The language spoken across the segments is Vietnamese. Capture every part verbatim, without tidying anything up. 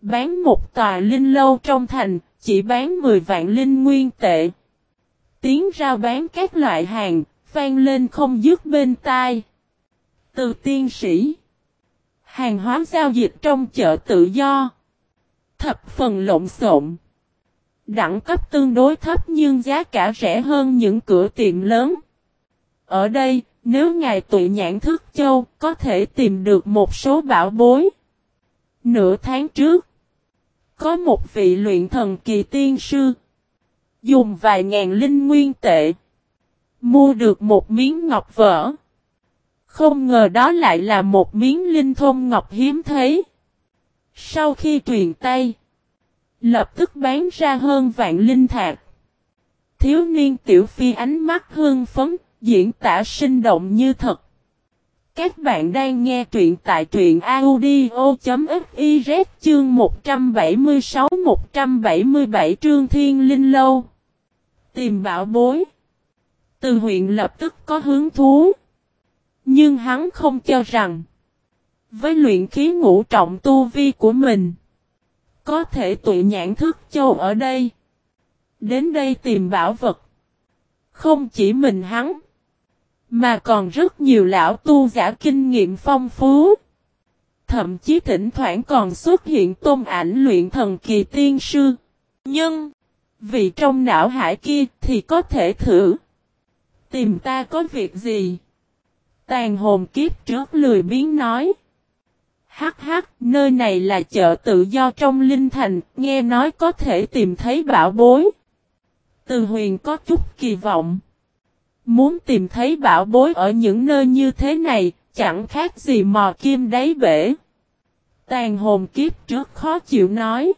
Bán một tòa linh lâu trong thành, chỉ bán mười vạn linh nguyên tệ. Tiếng rao bán các loại hàng, vang lên không dứt bên tai. Từ tiên sĩ. Hàng hóa giao dịch trong chợ tự do. Thập phần lộn xộn. Đẳng cấp tương đối thấp nhưng giá cả rẻ hơn những cửa tiệm lớn. Ở đây, nếu ngài tụi nhãn thức châu, có thể tìm được một số bảo bối. Nửa tháng trước, có một vị luyện thần kỳ tiên sư, dùng vài ngàn linh nguyên tệ, mua được một miếng ngọc vỡ. Không ngờ đó lại là một miếng linh thôn ngọc hiếm thấy. Sau khi truyền tay, lập tức bán ra hơn vạn linh thạch. Thiếu niên Tiểu Phi ánh mắt hưng phấn, diễn tả sinh động như thật. Các bạn đang nghe truyện tại truyện audio.fiz chương một trăm bảy mươi sáu một trăm bảy mươi bảy Trương Thiên Linh Lâu. Tìm bảo bối. Từ huyện lập tức có hứng thú. Nhưng hắn không cho rằng, với luyện khí ngũ trọng tu vi của mình, có thể tụi nhãn thức châu ở đây. Đến đây tìm bảo vật. Không chỉ mình hắn, mà còn rất nhiều lão tu giả kinh nghiệm phong phú. Thậm chí thỉnh thoảng còn xuất hiện tôn ảnh luyện thần kỳ tiên sư. Nhưng, vì trong não hải kia thì có thể thử. Tìm ta có việc gì? Tàn hồn kiếp trước lười biếng nói. Hắc hắc, nơi này là chợ tự do trong Linh Thành, nghe nói có thể tìm thấy bảo bối. Từ Huyền có chút kỳ vọng. Muốn tìm thấy bảo bối ở những nơi như thế này, chẳng khác gì mò kim đáy bể. Tàn hồn kiếp trước khó chịu nói.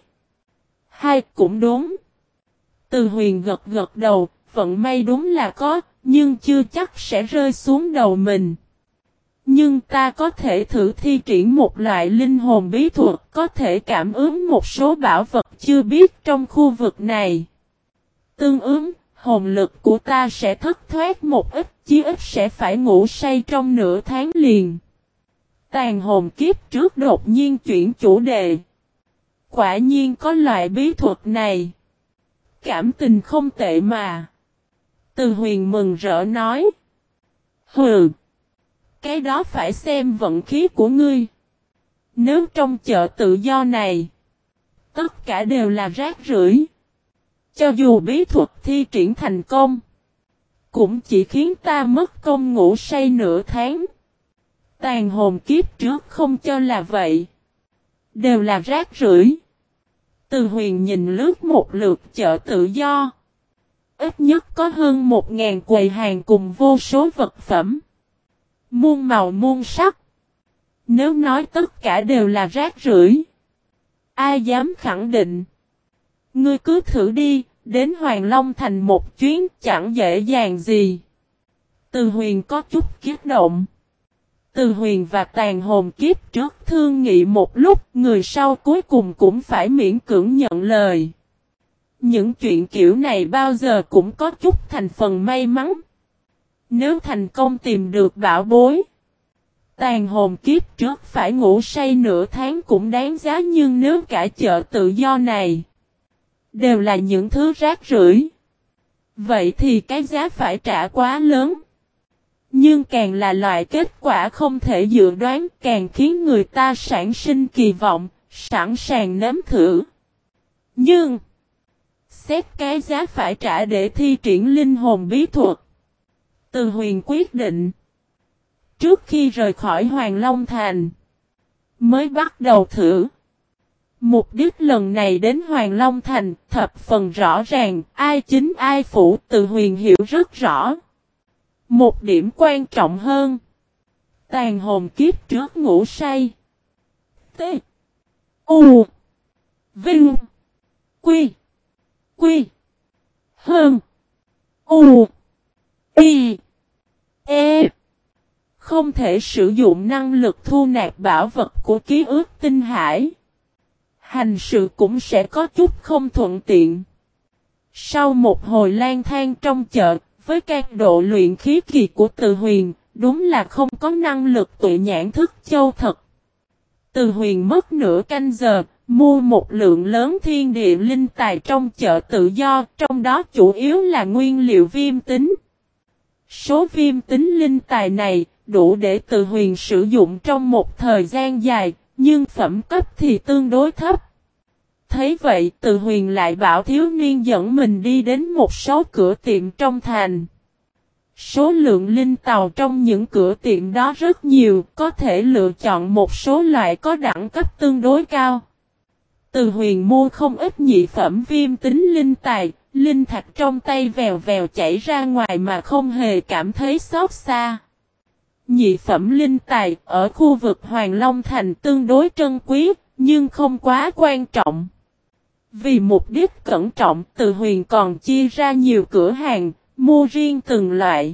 Hai cũng đúng. Từ Huyền gật gật đầu, vận may đúng là có, nhưng chưa chắc sẽ rơi xuống đầu mình. Nhưng ta có thể thử thi triển một loại linh hồn bí thuật, có thể cảm ứng một số bảo vật chưa biết trong khu vực này. Tương ứng, hồn lực của ta sẽ thất thoát một ít, chí ít sẽ phải ngủ say trong nửa tháng liền. Tàn hồn kiếp trước đột nhiên chuyển chủ đề. Quả nhiên có loại bí thuật này. Cảm tình không tệ mà. Từ Huyền mừng rỡ nói. Hừ. Cái đó phải xem vận khí của ngươi. Nếu trong chợ tự do này, tất cả đều là rác rưởi, cho dù bí thuật thi triển thành công, cũng chỉ khiến ta mất công ngủ say nửa tháng. Tàn hồn kiếp trước không cho là vậy. Đều là rác rưởi. Từ Huyền nhìn lướt một lượt chợ tự do. Ít nhất có hơn một ngàn quầy hàng cùng vô số vật phẩm. Muôn màu muôn sắc. Nếu nói tất cả đều là rác rưởi, ai dám khẳng định. Ngươi cứ thử đi, đến Hoàng Long Thành một chuyến chẳng dễ dàng gì. Từ Huyền có chút kiếp động. Từ Huyền và tàn hồn kiếp trước thương nghị một lúc, người sau cuối cùng cũng phải miễn cưỡng nhận lời. Những chuyện kiểu này bao giờ cũng có chút thành phần may mắn. Nếu thành công tìm được bảo bối, tàn hồn kiếp trước phải ngủ say nửa tháng cũng đáng giá, nhưng nếu cả chợ tự do này đều là những thứ rác rưởi, vậy thì cái giá phải trả quá lớn. Nhưng càng là loại kết quả không thể dự đoán, càng khiến người ta sản sinh kỳ vọng, sẵn sàng nếm thử. Nhưng, xét cái giá phải trả để thi triển linh hồn bí thuật, Từ Huyền quyết định, trước khi rời khỏi Hoàng Long Thành, mới bắt đầu thử. Mục đích lần này đến Hoàng Long Thành, thập phần rõ ràng, ai chính ai phụ, Từ Huyền hiểu rất rõ. Một điểm quan trọng hơn, tàn hồn kiếp trước ngủ say. T. U. Vinh. Quy. Quy. Hơn. U. Y. E. Không thể sử dụng năng lực thu nạp bảo vật của ký ức tinh hải. Hành sự cũng sẽ có chút không thuận tiện. Sau một hồi lang thang trong chợ, với các độ luyện khí kỳ của Từ Huyền, đúng là không có năng lực tụi nhãn thức châu thật. Từ Huyền mất nửa canh giờ, mua một lượng lớn thiên địa linh tài trong chợ tự do, trong đó chủ yếu là nguyên liệu viêm tính. Số viêm tính linh tài này đủ để Từ Huyền sử dụng trong một thời gian dài, nhưng phẩm cấp thì tương đối thấp. Thấy vậy, Từ Huyền lại bảo thiếu niên dẫn mình đi đến một số cửa tiệm trong thành. Số lượng linh tàu trong những cửa tiệm đó rất nhiều, có thể lựa chọn một số loại có đẳng cấp tương đối cao. Từ Huyền mua không ít nhị phẩm viêm tính linh tài, linh thạch trong tay vèo vèo chảy ra ngoài mà không hề cảm thấy xót xa. Nhị phẩm linh tài ở khu vực Hoàng Long Thành tương đối trân quý, nhưng không quá quan trọng. Vì mục đích cẩn trọng, Từ Huyền còn chia ra nhiều cửa hàng, mua riêng từng loại.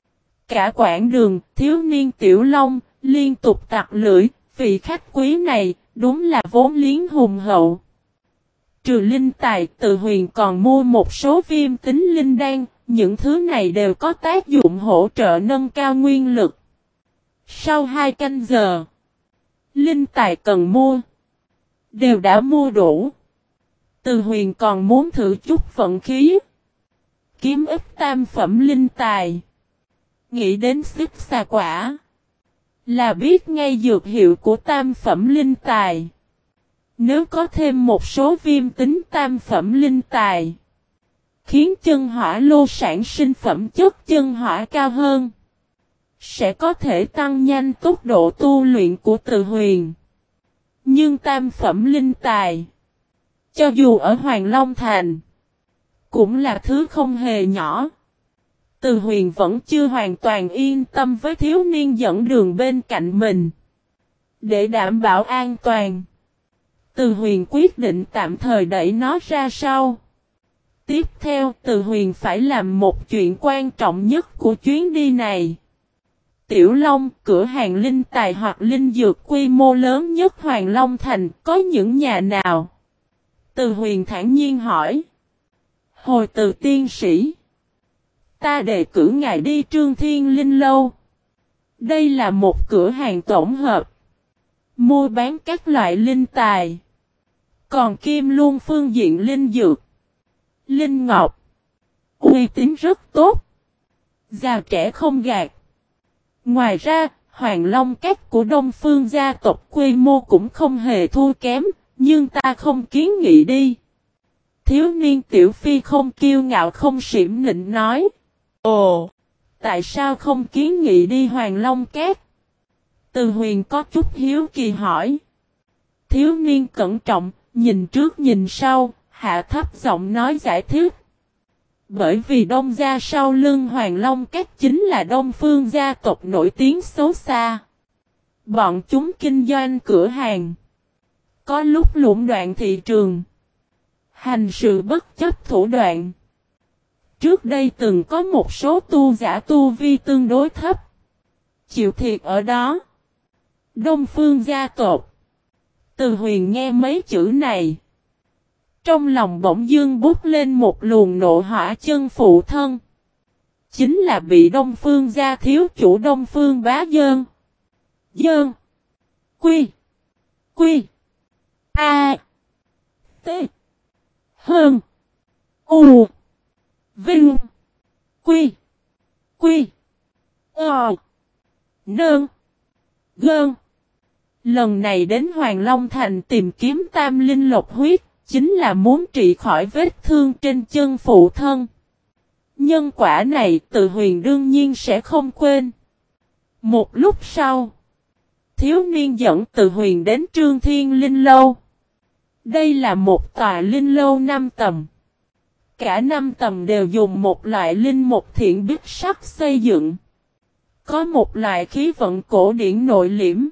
Cả quãng đường, thiếu niên Tiểu Long liên tục tặc lưỡi, vị khách quý này đúng là vốn liếng hùng hậu. Trừ linh tài, Từ Huyền còn mua một số viêm tính linh đan, những thứ này đều có tác dụng hỗ trợ nâng cao nguyên lực. Sau hai canh giờ, linh tài cần mua đều đã mua đủ. Từ Huyền còn muốn thử chút vận khí, kiếm ít tam phẩm linh tài. Nghĩ đến xích xà quả, là biết ngay dược hiệu của tam phẩm linh tài. Nếu có thêm một số viêm tính tam phẩm linh tài, khiến chân hỏa lô sản sinh phẩm chất chân hỏa cao hơn, sẽ có thể tăng nhanh tốc độ tu luyện của Từ Huyền. Nhưng tam phẩm linh tài, cho dù ở Hoàng Long Thành, cũng là thứ không hề nhỏ. Từ Huyền vẫn chưa hoàn toàn yên tâm với thiếu niên dẫn đường bên cạnh mình. Để đảm bảo an toàn, Từ Huyền quyết định tạm thời đẩy nó ra sau. Tiếp theo, Từ Huyền phải làm một chuyện quan trọng nhất của chuyến đi này. Tiểu Long, cửa hàng linh tài hoặc linh dược quy mô lớn nhất Hoàng Long Thành, có những nhà nào? Từ Huyền thản nhiên hỏi. Hồi Từ tiên sĩ, ta đề cử ngài đi Trương Thiên Linh Lâu. Đây là một cửa hàng tổng hợp, mua bán các loại linh tài, còn kim luôn phương diện linh dược, linh ngọc, uy tín rất tốt, già trẻ không gạt. Ngoài ra, Hoàng Long Các của Đông Phương gia tộc quy mô cũng không hề thua kém, nhưng ta không kiến nghị đi. Thiếu niên Tiểu Phi không kiêu ngạo không xỉm nịnh nói. Ồ, tại sao không kiến nghị đi Hoàng Long Các? Từ Huyền có chút hiếu kỳ hỏi. Thiếu niên cẩn trọng, nhìn trước nhìn sau, hạ thấp giọng nói giải thích. Bởi vì Đông gia sau lưng Hoàng Long Các chính là Đông Phương gia tộc nổi tiếng xấu xa. Bọn chúng kinh doanh cửa hàng, có lúc lũng đoạn thị trường, hành sự bất chấp thủ đoạn. Trước đây từng có một số tu giả tu vi tương đối thấp, chịu thiệt ở đó. Đông Phương gia tộc. Từ Huyền nghe mấy chữ này, trong lòng bỗng dưng bút lên một luồng nộ hỏa chân phụ thân. Chính là bị Đông Phương gia thiếu chủ Đông Phương bá dơn. Dơn. Quy. Quy. A. T. Hơn. U. Vinh. Quy. Quy. Ờ. Nơn. Gơn. Lần này đến Hoàng Long Thành tìm kiếm tam linh lộc huyết, chính là muốn trị khỏi vết thương trên chân phụ thân. Nhân quả này Từ Huyền đương nhiên sẽ không quên. Một lúc sau, thiếu niên dẫn Từ Huyền đến Trương Thiên Linh Lâu. Đây là một tòa linh lâu năm tầng. Cả năm tầng đều dùng một loại linh mục thiện bích sắc xây dựng. Có một loại khí vận cổ điển nội liễm.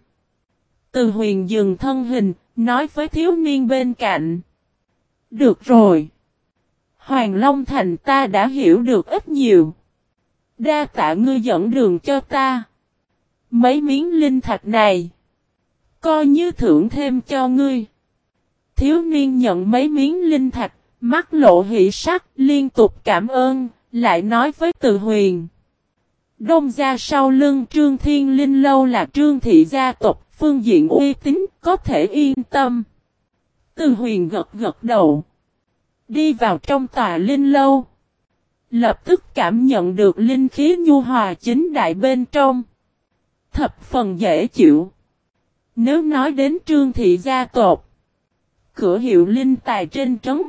Từ Huyền dừng thân hình, nói với thiếu niên bên cạnh. Được rồi. Hoàng Long Thành ta đã hiểu được ít nhiều. Đa tạ ngươi dẫn đường cho ta. Mấy miếng linh thạch này, coi như thưởng thêm cho ngươi. Thiếu niên nhận mấy miếng linh thạch, mắt lộ hỷ sắc, liên tục cảm ơn, lại nói với Từ Huyền. Đông gia sau lưng Trương Thiên Linh Lâu là Trương thị gia tộc, phương diện uy tín, có thể yên tâm. Từ Huyền gật gật đầu. Đi vào trong tòa linh lâu. Lập tức cảm nhận được linh khí nhu hòa chính đại bên trong. Thập phần dễ chịu. Nếu nói đến Trương thị gia tộc, cửa hiệu linh tài trên trấn,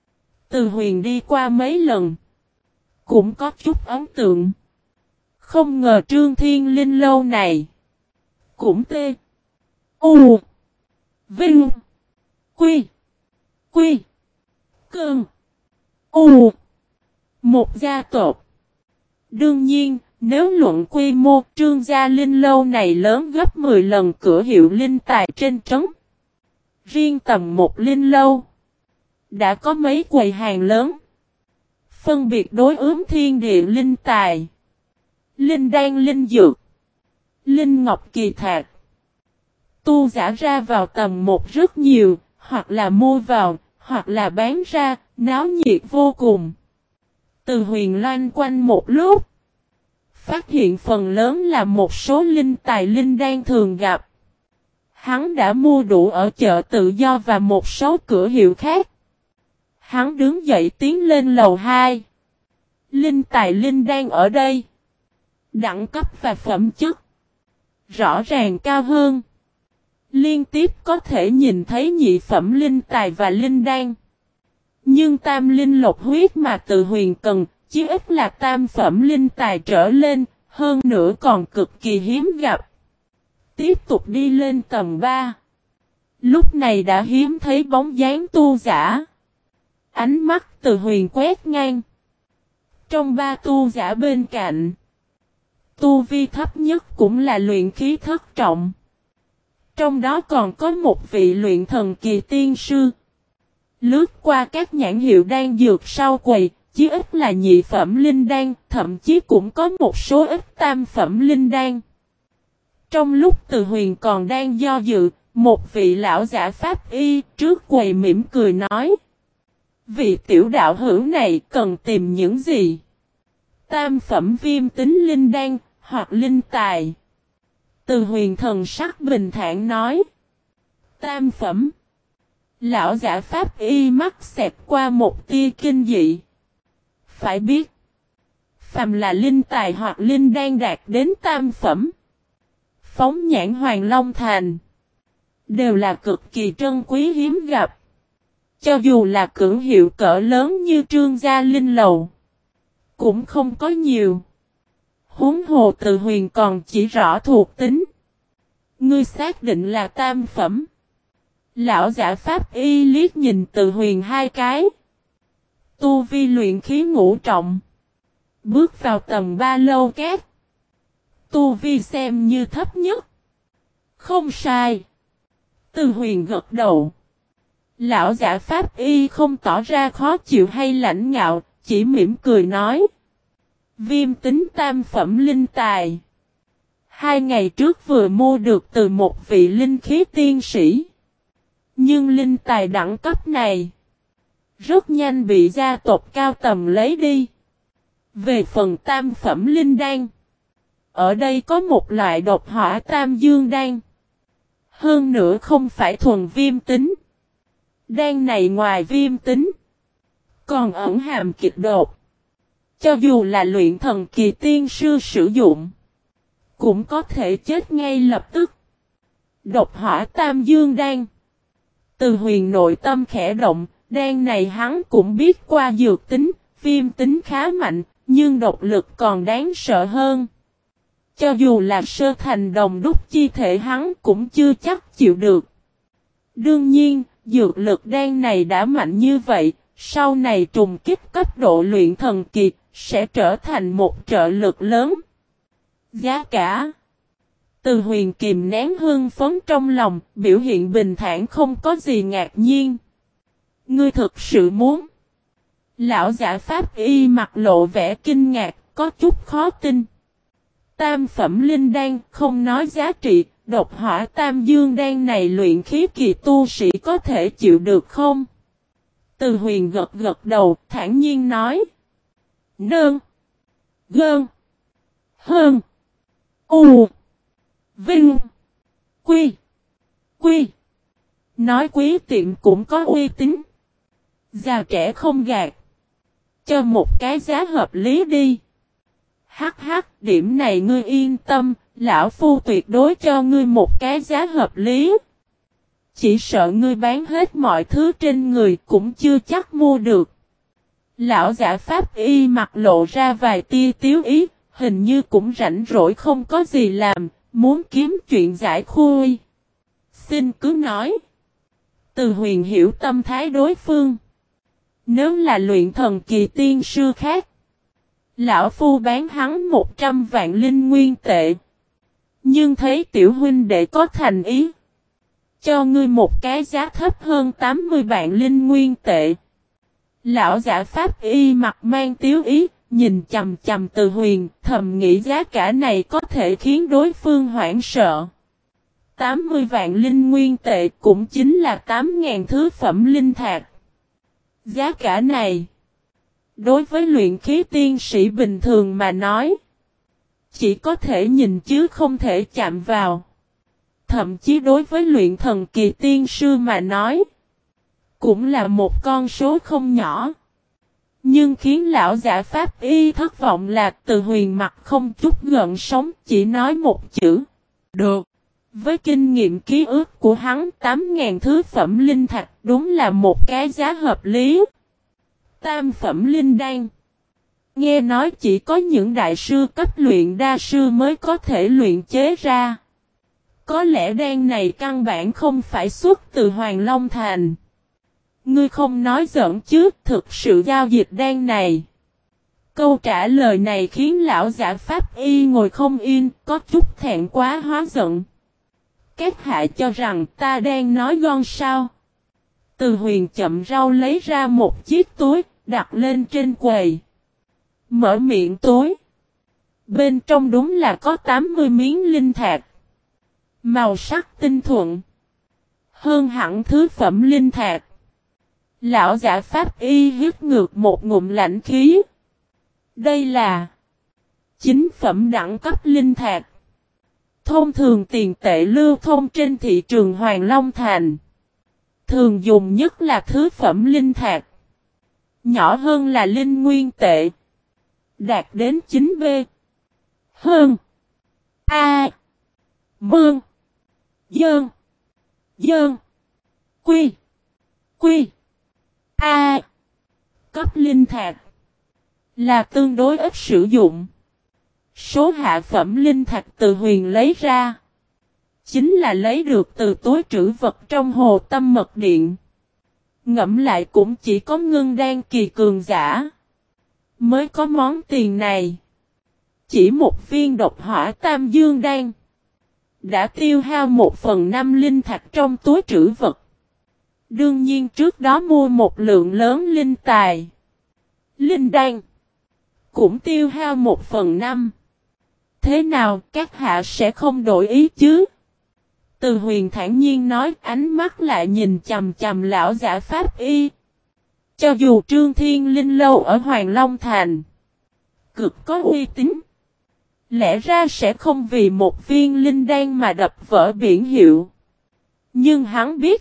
Từ Huyền đi qua mấy lần, cũng có chút ấn tượng. Không ngờ Trương Thiên Linh lâu này cũng tê U Vinh Quy Quy Cơn U một gia tộc. Đương nhiên, nếu luận quy mô, Trương gia linh lâu này lớn gấp mười lần cửa hiệu linh tài trên trấn. Riêng tầm một linh lâu đã có mấy quầy hàng lớn, phân biệt đối ứng thiên địa linh tài, linh đan linh dược, linh ngọc kỳ thạch. Tu giả ra vào tầm một rất nhiều, hoặc là mua vào, hoặc là bán ra, náo nhiệt vô cùng. Từ Huyền loanh quanh một lúc, phát hiện phần lớn là một số linh tài linh đan thường gặp. Hắn đã mua đủ ở chợ tự do và một số cửa hiệu khác. Hắn đứng dậy tiến lên lầu hai. Linh tài linh đan ở đây, đẳng cấp và phẩm chất rõ ràng cao hơn. Liên tiếp có thể nhìn thấy nhị phẩm linh tài và linh đan. Nhưng tam linh lục huyết mà Từ Huyền cần, chí ít là tam phẩm linh tài trở lên, hơn nữa còn cực kỳ hiếm gặp. Tiếp tục đi lên tầng ba. Lúc này đã hiếm thấy bóng dáng tu giả. Ánh mắt Từ Huyền quét ngang. Trong ba tu giả bên cạnh, tu vi thấp nhất cũng là luyện khí thất trọng. Trong đó còn có một vị luyện thần kỳ tiên sư. Lướt qua các nhãn hiệu đan dược sau quầy, chí ít là nhị phẩm linh đan, thậm chí cũng có một số ít tam phẩm linh đan. Trong lúc Từ Huyền còn đang do dự, một vị lão giả pháp y trước quầy mỉm cười nói: vị tiểu đạo hữu này cần tìm những gì? Tam phẩm viêm tính linh đan, hoặc linh tài. Từ Huyền thần sắc bình thản nói: tam phẩm. Lão giả pháp y mắt xẹt qua một tia kinh dị. Phải biết, phàm là linh tài hoặc linh đan đạt đến tam phẩm, phóng nhãn Hoàng Long Thành, đều là cực kỳ trân quý hiếm gặp. Cho dù là cửa hiệu cỡ lớn như Trương gia linh lầu, cũng không có nhiều. Huống hồ Từ Huyền còn chỉ rõ thuộc tính. Ngươi xác định là tam phẩm. Lão giả pháp y liếc nhìn Từ Huyền hai cái. Tu vi luyện khí ngũ trọng, bước vào tầng ba lâu két. Tu vi xem như thấp nhất. Không sai. Từ Huyền gật đầu. Lão giả pháp y không tỏ ra khó chịu hay lãnh ngạo, chỉ mỉm cười nói: viêm tính tam phẩm linh tài. Hai ngày trước vừa mua được từ một vị linh khí tiên sĩ. Nhưng linh tài đẳng cấp này rất nhanh bị gia tộc cao tầm lấy đi. Về phần tam phẩm linh đan, ở đây có một loại độc hỏa tam dương đan. Hơn nữa không phải thuần viêm tính. Đan này ngoài viêm tính, còn ẩn hàm kịch độc. Cho dù là luyện thần kỳ tiên sư sử dụng, cũng có thể chết ngay lập tức. Độc hỏa tam dương đan. Từ Huyền nội tâm khẽ động, đan này hắn cũng biết qua dược tính, viêm tính khá mạnh, nhưng độc lực còn đáng sợ hơn. Cho dù là sơ thành đồng đúc chi thể hắn cũng chưa chắc chịu được. Đương nhiên, dược lực đan này đã mạnh như vậy, sau này trùng kích cấp độ luyện thần kỳ, sẽ trở thành một trợ lực lớn. Giá cả. Từ Huyền kìm nén hưng phấn trong lòng, biểu hiện bình thản không có gì ngạc nhiên. Ngươi thực sự muốn? Lão giả pháp y mặt lộ vẻ kinh ngạc, có chút khó tin. Tam phẩm linh đan không nói giá trị, độc hỏa tam dương đan này luyện khí kỳ tu sĩ có thể chịu được không? Từ Huyền gật gật đầu, thản nhiên nói: Nương, Gơn, Hơn, U, Vinh, Quy, Quy, Nói quý tiệm cũng có uy tín. Già trẻ không gạt. Cho một cái giá hợp lý đi. Hắc hắc, điểm này ngươi yên tâm, lão phu tuyệt đối cho ngươi một cái giá hợp lý. Chỉ sợ ngươi bán hết mọi thứ trên người cũng chưa chắc mua được. Lão giả pháp y mặt lộ ra vài tia tiếu ý, hình như cũng rảnh rỗi không có gì làm, muốn kiếm chuyện giải khui. Xin cứ nói. Từ Huyền hiểu tâm thái đối phương. Nếu là luyện thần kỳ tiên sư khác, lão phu bán hắn một trăm vạn linh nguyên tệ. Nhưng thấy tiểu huynh đệ có thành ý, cho ngươi một cái giá thấp hơn tám mươi vạn linh nguyên tệ. Lão giả pháp y mặt mang tiếu ý, nhìn chầm chầm Từ Huyền, thầm nghĩ giá cả này có thể khiến đối phương hoảng sợ. tám mươi vạn linh nguyên tệ cũng chính là tám nghìn thứ phẩm linh thạch. Giá cả này, đối với luyện khí tiên sĩ bình thường mà nói, chỉ có thể nhìn chứ không thể chạm vào. Thậm chí đối với luyện thần kỳ tiên sư mà nói, cũng là một con số không nhỏ. Nhưng khiến lão giả pháp y thất vọng là Từ Huyền mặt không chút gợn sóng, chỉ nói một chữ. Được. Với kinh nghiệm ký ức của hắn, tám nghìn thứ phẩm linh thạch đúng là một cái giá hợp lý. Tam phẩm linh đan. Nghe nói chỉ có những đại sư cấp luyện đa sư mới có thể luyện chế ra. Có lẽ đan này căn bản không phải xuất từ Hoàng Long Thành. Ngươi không nói giỡn chứ, thực sự giao dịch đan này. Câu trả lời này khiến lão giả pháp y ngồi không yên, có chút thẹn quá hóa giận. Các hạ cho rằng ta đang nói gòn sao? Từ Huyền chậm rau lấy ra một chiếc túi, đặt lên trên quầy. Mở miệng túi. Bên trong đúng là có tám mươi miếng linh thạch. Màu sắc tinh thuận. Hơn hẳn thứ phẩm linh thạch. Lão giả pháp y hít ngược một ngụm lạnh khí. Đây là chính phẩm đẳng cấp linh thạch. Thông thường tiền tệ lưu thông trên thị trường Hoàng Long Thành. Thường dùng nhất là thứ phẩm linh thạch. Nhỏ hơn là linh nguyên tệ. Đạt đến chín B. Hơn. A. Mương. Dơn. Dơn. Quy. Quy. A. Cấp linh thạch. Là tương đối ít sử dụng. Số hạ phẩm linh thạch Từ Huyền lấy ra. Chính là lấy được từ túi trữ vật trong hồ tâm mật điện. Ngẫm lại cũng chỉ có ngưng đan kỳ cường giả. Mới có món tiền này. Chỉ một viên độc hỏa tam dương đan. Đã tiêu hao một phần năm linh thạch trong túi trữ vật. Đương nhiên trước đó mua một lượng lớn linh tài. Linh đan. Cũng tiêu hao một phần năm. Thế nào các hạ sẽ không đổi ý chứ? Từ Huyền thản nhiên nói, ánh mắt lại nhìn chầm chầm lão giả pháp y. Cho dù Trương Thiên Linh lâu ở Hoàng Long Thành cực có uy tín, lẽ ra sẽ không vì một viên linh đan mà đập vỡ biển hiệu. Nhưng hắn biết,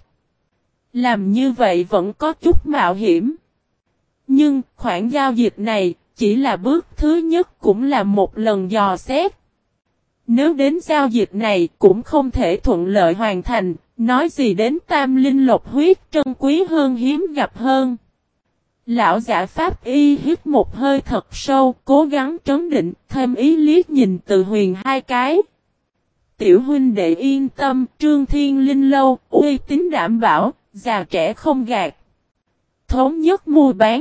làm như vậy vẫn có chút mạo hiểm. Nhưng khoản giao dịch này chỉ là bước thứ nhất, cũng là một lần dò xét. Nếu đến giao dịch này cũng không thể thuận lợi hoàn thành, nói gì đến tam linh lộc huyết trân quý hơn hiếm gặp hơn. Lão giả pháp y hít một hơi thật sâu, cố gắng trấn định, thêm ý liếc nhìn Từ Huyền hai cái. Tiểu huynh đệ yên tâm, Trương Thiên Linh lâu, uy tín đảm bảo, già trẻ không gạt. Thống nhất mua bán.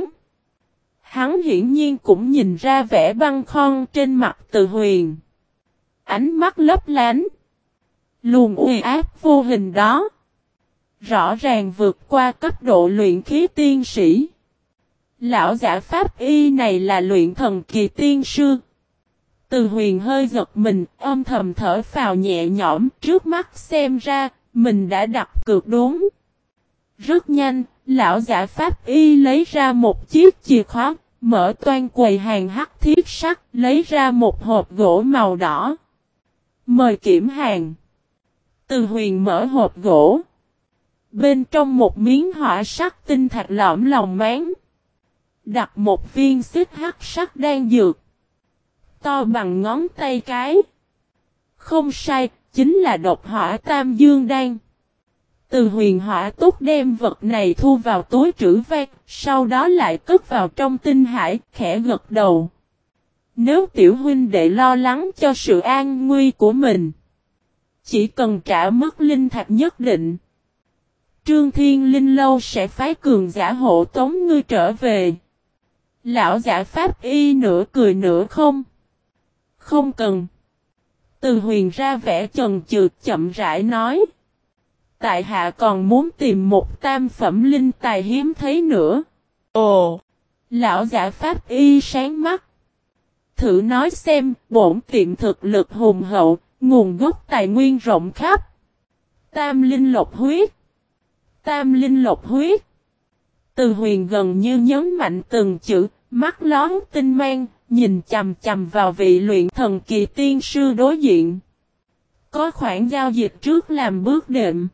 Hắn hiển nhiên cũng nhìn ra vẻ băng khoăn trên mặt Từ Huyền. Ánh mắt lấp lánh. Luồng uy áp vô hình đó. Rõ ràng vượt qua cấp độ luyện khí tiên sĩ. Lão giả pháp y này là luyện thần kỳ tiên sư. Từ Huyền hơi giật mình, âm thầm thở phào nhẹ nhõm, trước mắt xem ra, mình đã đặt cược đúng. Rất nhanh, lão giả pháp y lấy ra một chiếc chìa khóa, mở toan quầy hàng hắc thiết sắt, lấy ra một hộp gỗ màu đỏ. Mời kiểm hàng. Từ Huyền mở hộp gỗ. Bên trong một miếng hỏa sắc tinh thạch lõm lòng máng. Đặt một viên xích hắc sắc đan dược. To bằng ngón tay cái. Không sai, chính là độc hỏa tam dương đan. Từ Huyền Hỏa Túc đem vật này thu vào túi trữ vạt, sau đó lại cất vào trong tinh hải, khẽ gật đầu. Nếu tiểu huynh đệ lo lắng cho sự an nguy của mình, chỉ cần trả mức linh thạch nhất định, Trương Thiên Linh Lâu sẽ phái cường giả hộ tống ngươi trở về. Lão giả pháp y nửa cười nửa không. Không cần. Từ Huyền ra vẻ chần chừ chậm rãi nói. Tại hạ còn muốn tìm một tam phẩm linh tài hiếm thấy nữa. Ồ! Lão giả pháp y sáng mắt. Thử nói xem, bổn tiệm thực lực hùng hậu, nguồn gốc tài nguyên rộng khắp. Tam linh lộc huyết. Tam linh lộc huyết. Từ Huyền gần như nhấn mạnh từng chữ, mắt lón tinh mang, nhìn chầm chầm vào vị luyện thần kỳ tiên sư đối diện. Có khoản giao dịch trước làm bước đệm.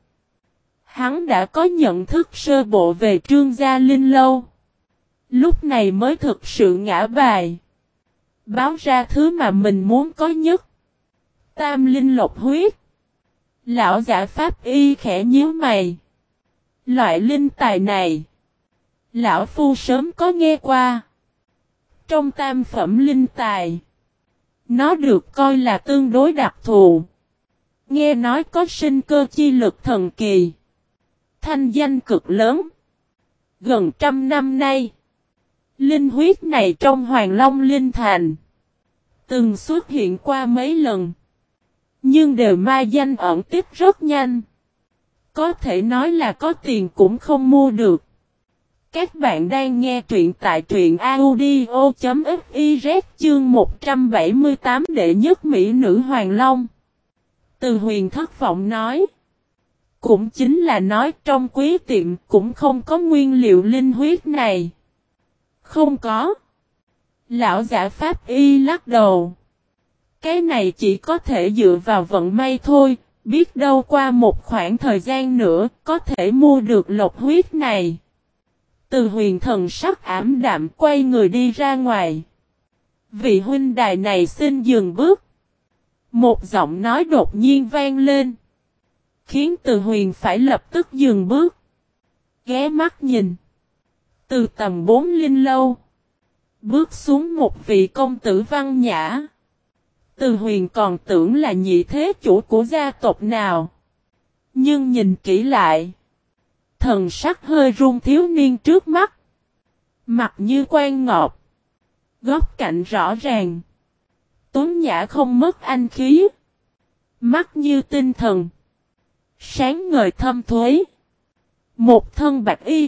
Hắn đã có nhận thức sơ bộ về Trương gia Linh Lâu. Lúc này mới thực sự ngã bài. Báo ra thứ mà mình muốn có nhất. Tam linh lộc huyết. Lão giả pháp y khẽ nhíu mày. Loại linh tài này, lão phu sớm có nghe qua. Trong tam phẩm linh tài, nó được coi là tương đối đặc thù. Nghe nói có sinh cơ chi lực thần kỳ. Thanh danh cực lớn. Gần trăm năm nay, linh huyết này trong Hoàng Long Linh Thành từng xuất hiện qua mấy lần, nhưng đều mai danh ẩn tích rất nhanh. Có thể nói là có tiền cũng không mua được. Các bạn đang nghe truyện tại truyện audio chấm fiz chương một trăm bảy mươi tám đệ nhất mỹ nữ Hoàng Long. Từ Huyền thất vọng nói. Cũng chính là nói trong quý tiệm cũng không có nguyên liệu linh huyết này. Không có. Lão giả pháp y lắc đầu. Cái này chỉ có thể dựa vào vận may thôi. Biết đâu qua một khoảng thời gian nữa có thể mua được lộc huyết này. Từ Huyền thần sắc ảm đạm quay người đi ra ngoài. Vị huynh đài này xin dừng bước. Một giọng nói đột nhiên vang lên. Khiến Từ Huyền phải lập tức dừng bước. Ghé mắt nhìn. Từ tầm bốn linh lâu. Bước xuống một vị công tử văn nhã. Từ Huyền còn tưởng là nhị thế chủ của gia tộc nào. Nhưng nhìn kỹ lại. Thần sắc hơi run thiếu niên trước mắt. Mặt như quan ngọc. Góc cạnh rõ ràng. Tuấn nhã không mất anh khí. Mắt như tinh thần. Sáng ngời thâm thuế. Một thân bạch y.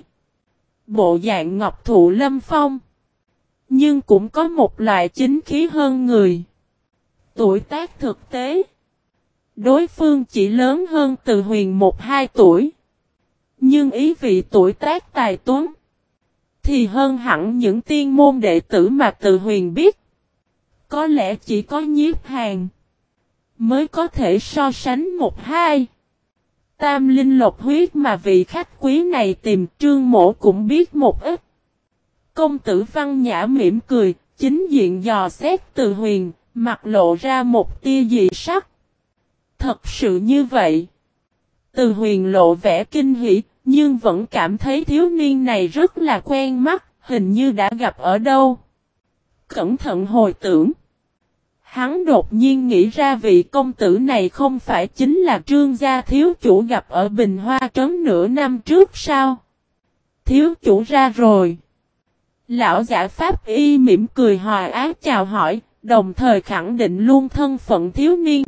Bộ dạng ngọc thụ lâm phong. Nhưng cũng có một loại chính khí hơn người. Tuổi tác thực tế. Đối phương chỉ lớn hơn Từ Huyền một hai tuổi. Nhưng ý vị tuổi tác tài tuấn. Thì hơn hẳn những tiên môn đệ tử mà Từ Huyền biết. Có lẽ chỉ có Nhiếp Hàn mới có thể so sánh một hai. Tam linh lộc huyết mà vị khách quý này tìm Trương Mỗ cũng biết một ít. Công tử văn nhã mỉm cười, chính diện dò xét Từ Huyền, mặt lộ ra một tia dị sắc. Thật sự như vậy. Từ Huyền lộ vẻ kinh hỉ, nhưng vẫn cảm thấy thiếu niên này rất là quen mắt, hình như đã gặp ở đâu. Cẩn thận hồi tưởng. Hắn đột nhiên nghĩ ra vị công tử này không phải chính là Trương gia thiếu chủ gặp ở Bình Hoa Trấn nửa năm trước sao? Thiếu chủ ra rồi. Lão giả pháp y mỉm cười hòa ái chào hỏi, đồng thời khẳng định luôn thân phận thiếu niên.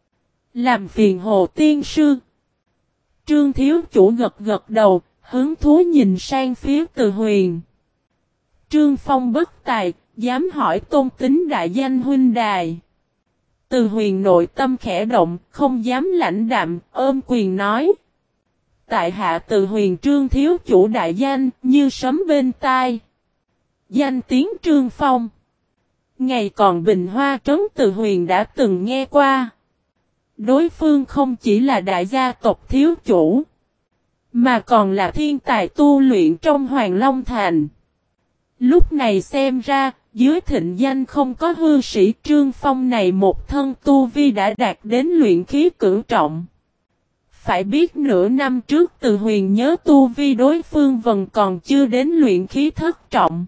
Làm phiền Hồ tiên sư. Trương thiếu chủ gật gật đầu, hứng thú nhìn sang phía Từ Huyền. Trương Phong bất tài, dám hỏi tôn tính đại danh huynh đài. Từ Huyền nội tâm khẽ động, không dám lãnh đạm, ôm quyền nói. Tại hạ Từ Huyền Trương thiếu chủ đại danh, như sấm bên tai. Danh tiếng Trương Phong. Ngày còn Bình Hoa Trấn Từ Huyền đã từng nghe qua. Đối phương không chỉ là đại gia tộc thiếu chủ, Mà còn là thiên tài tu luyện trong Hoàng Long Thành. Lúc này xem ra, dưới thịnh danh không có hư sĩ Trương Phong này một thân tu vi đã đạt đến luyện khí cửu trọng. Phải biết nửa năm trước Từ Huyền nhớ tu vi đối phương vẫn còn chưa đến luyện khí thất trọng.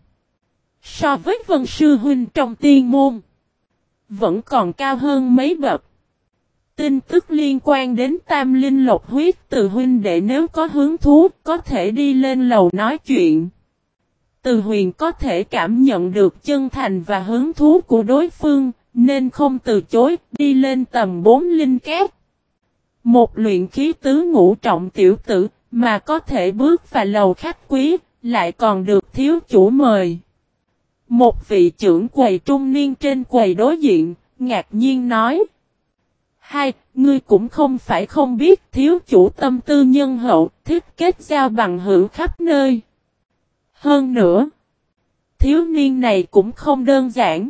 So với Vân Sư Huynh trong tiên môn, vẫn còn cao hơn mấy bậc. Tin tức liên quan đến Tam Linh Lộc huyết Từ huynh đệ nếu có hứng thú có thể đi lên lầu nói chuyện. Từ Huyền có thể cảm nhận được chân thành và hứng thú của đối phương, nên không từ chối, đi lên tầng bốn linh cát. Một luyện khí tứ ngũ trọng tiểu tử, mà có thể bước vào lầu khách quý, lại còn được thiếu chủ mời. Một vị trưởng quầy trung niên trên quầy đối diện, ngạc nhiên nói. Hai, ngươi cũng không phải không biết thiếu chủ tâm tư nhân hậu, thích kết giao bằng hữu khắp nơi. Hơn nữa, thiếu niên này cũng không đơn giản.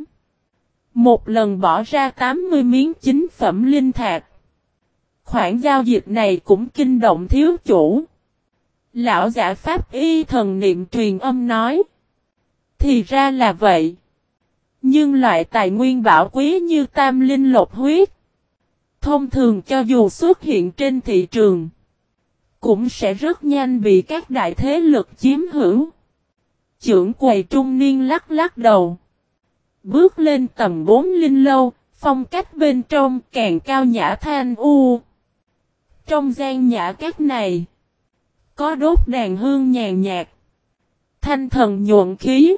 Một lần bỏ ra tám mươi miếng chính phẩm linh thạch. Khoản giao dịch này cũng kinh động thiếu chủ. Lão giả pháp y thần niệm truyền âm nói. Thì ra là vậy. Nhưng loại tài nguyên bảo quý như tam linh lộc huyết, thông thường cho dù xuất hiện trên thị trường, cũng sẽ rất nhanh bị các đại thế lực chiếm hữu. Trưởng quầy trung niên lắc lắc đầu. Bước lên tầng bốn linh lâu, phong cách bên trong càng cao nhã thanh u. Trong gian nhã các này, có đốt đàn hương nhàn nhạt, thanh thần nhuận khí.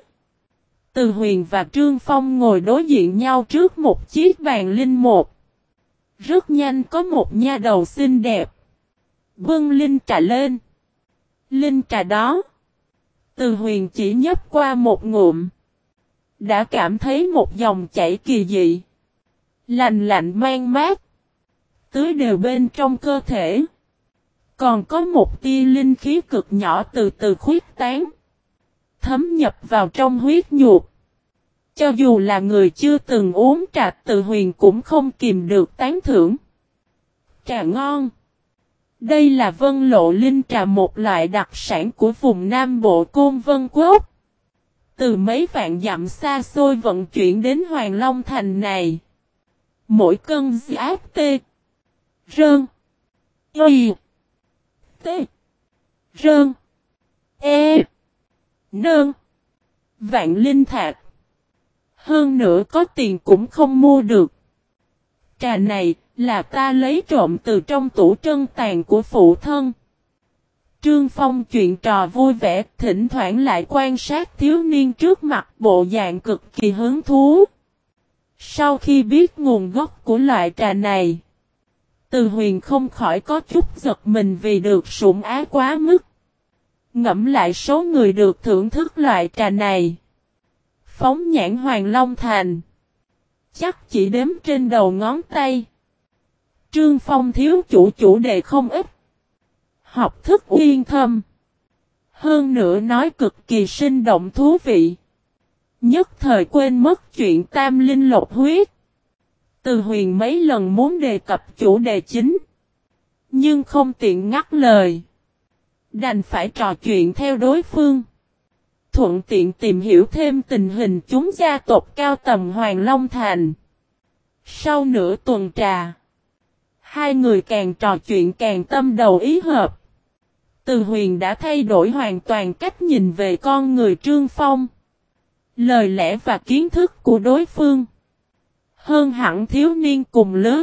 Từ Huyền và Trương Phong ngồi đối diện nhau trước một chiếc bàn linh một. Rất nhanh có một nha đầu xinh đẹp bưng linh trà lên. Linh trà đó, Từ Huyền chỉ nhấp qua một ngụm, đã cảm thấy một dòng chảy kỳ dị, lạnh lạnh man mát, tưới đều bên trong cơ thể. Còn có một tia linh khí cực nhỏ từ từ khuyết tán, thấm nhập vào trong huyết nhục. Cho dù là người chưa từng uống trà, Từ Huyền cũng không kìm được tán thưởng. Trà ngon. Đây là Vân Lộ Linh trà, một loại đặc sản của vùng Nam Bộ Côn Vân Quốc. Từ mấy vạn dặm xa xôi vận chuyển đến Hoàng Long Thành này. Mỗi cân giáp tê. Rơn. Y. Tê. Rơn. E. Nơn. Vạn linh thạch. Hơn nữa có tiền cũng không mua được. Trà này là ta lấy trộm từ trong tủ trân tàn của phụ thân. Trương Phong chuyện trò vui vẻ, thỉnh thoảng lại quan sát thiếu niên trước mặt, bộ dạng cực kỳ hứng thú. Sau khi biết nguồn gốc của loại trà này, Từ Huyền không khỏi có chút giật mình vì được sủng ái quá mức. Ngẫm lại số người được thưởng thức loại trà này, phóng nhãn Hoàng Long Thành, chắc chỉ đếm trên đầu ngón tay. Trương Phong thiếu chủ chủ đề không ít, học thức uyên thâm, hơn nữa nói cực kỳ sinh động thú vị. Nhất thời quên mất chuyện tam linh lộc huyết. Từ Huyền mấy lần muốn đề cập chủ đề chính, nhưng không tiện ngắt lời, đành phải trò chuyện theo đối phương, thuận tiện tìm hiểu thêm tình hình chúng gia tộc cao tầm Hoàng Long Thành. Sau nửa tuần trà, hai người càng trò chuyện càng tâm đầu ý hợp. Từ Huyền đã thay đổi hoàn toàn cách nhìn về con người Trương Phong, lời lẽ và kiến thức của đối phương. Hơn hẳn thiếu niên cùng lứa,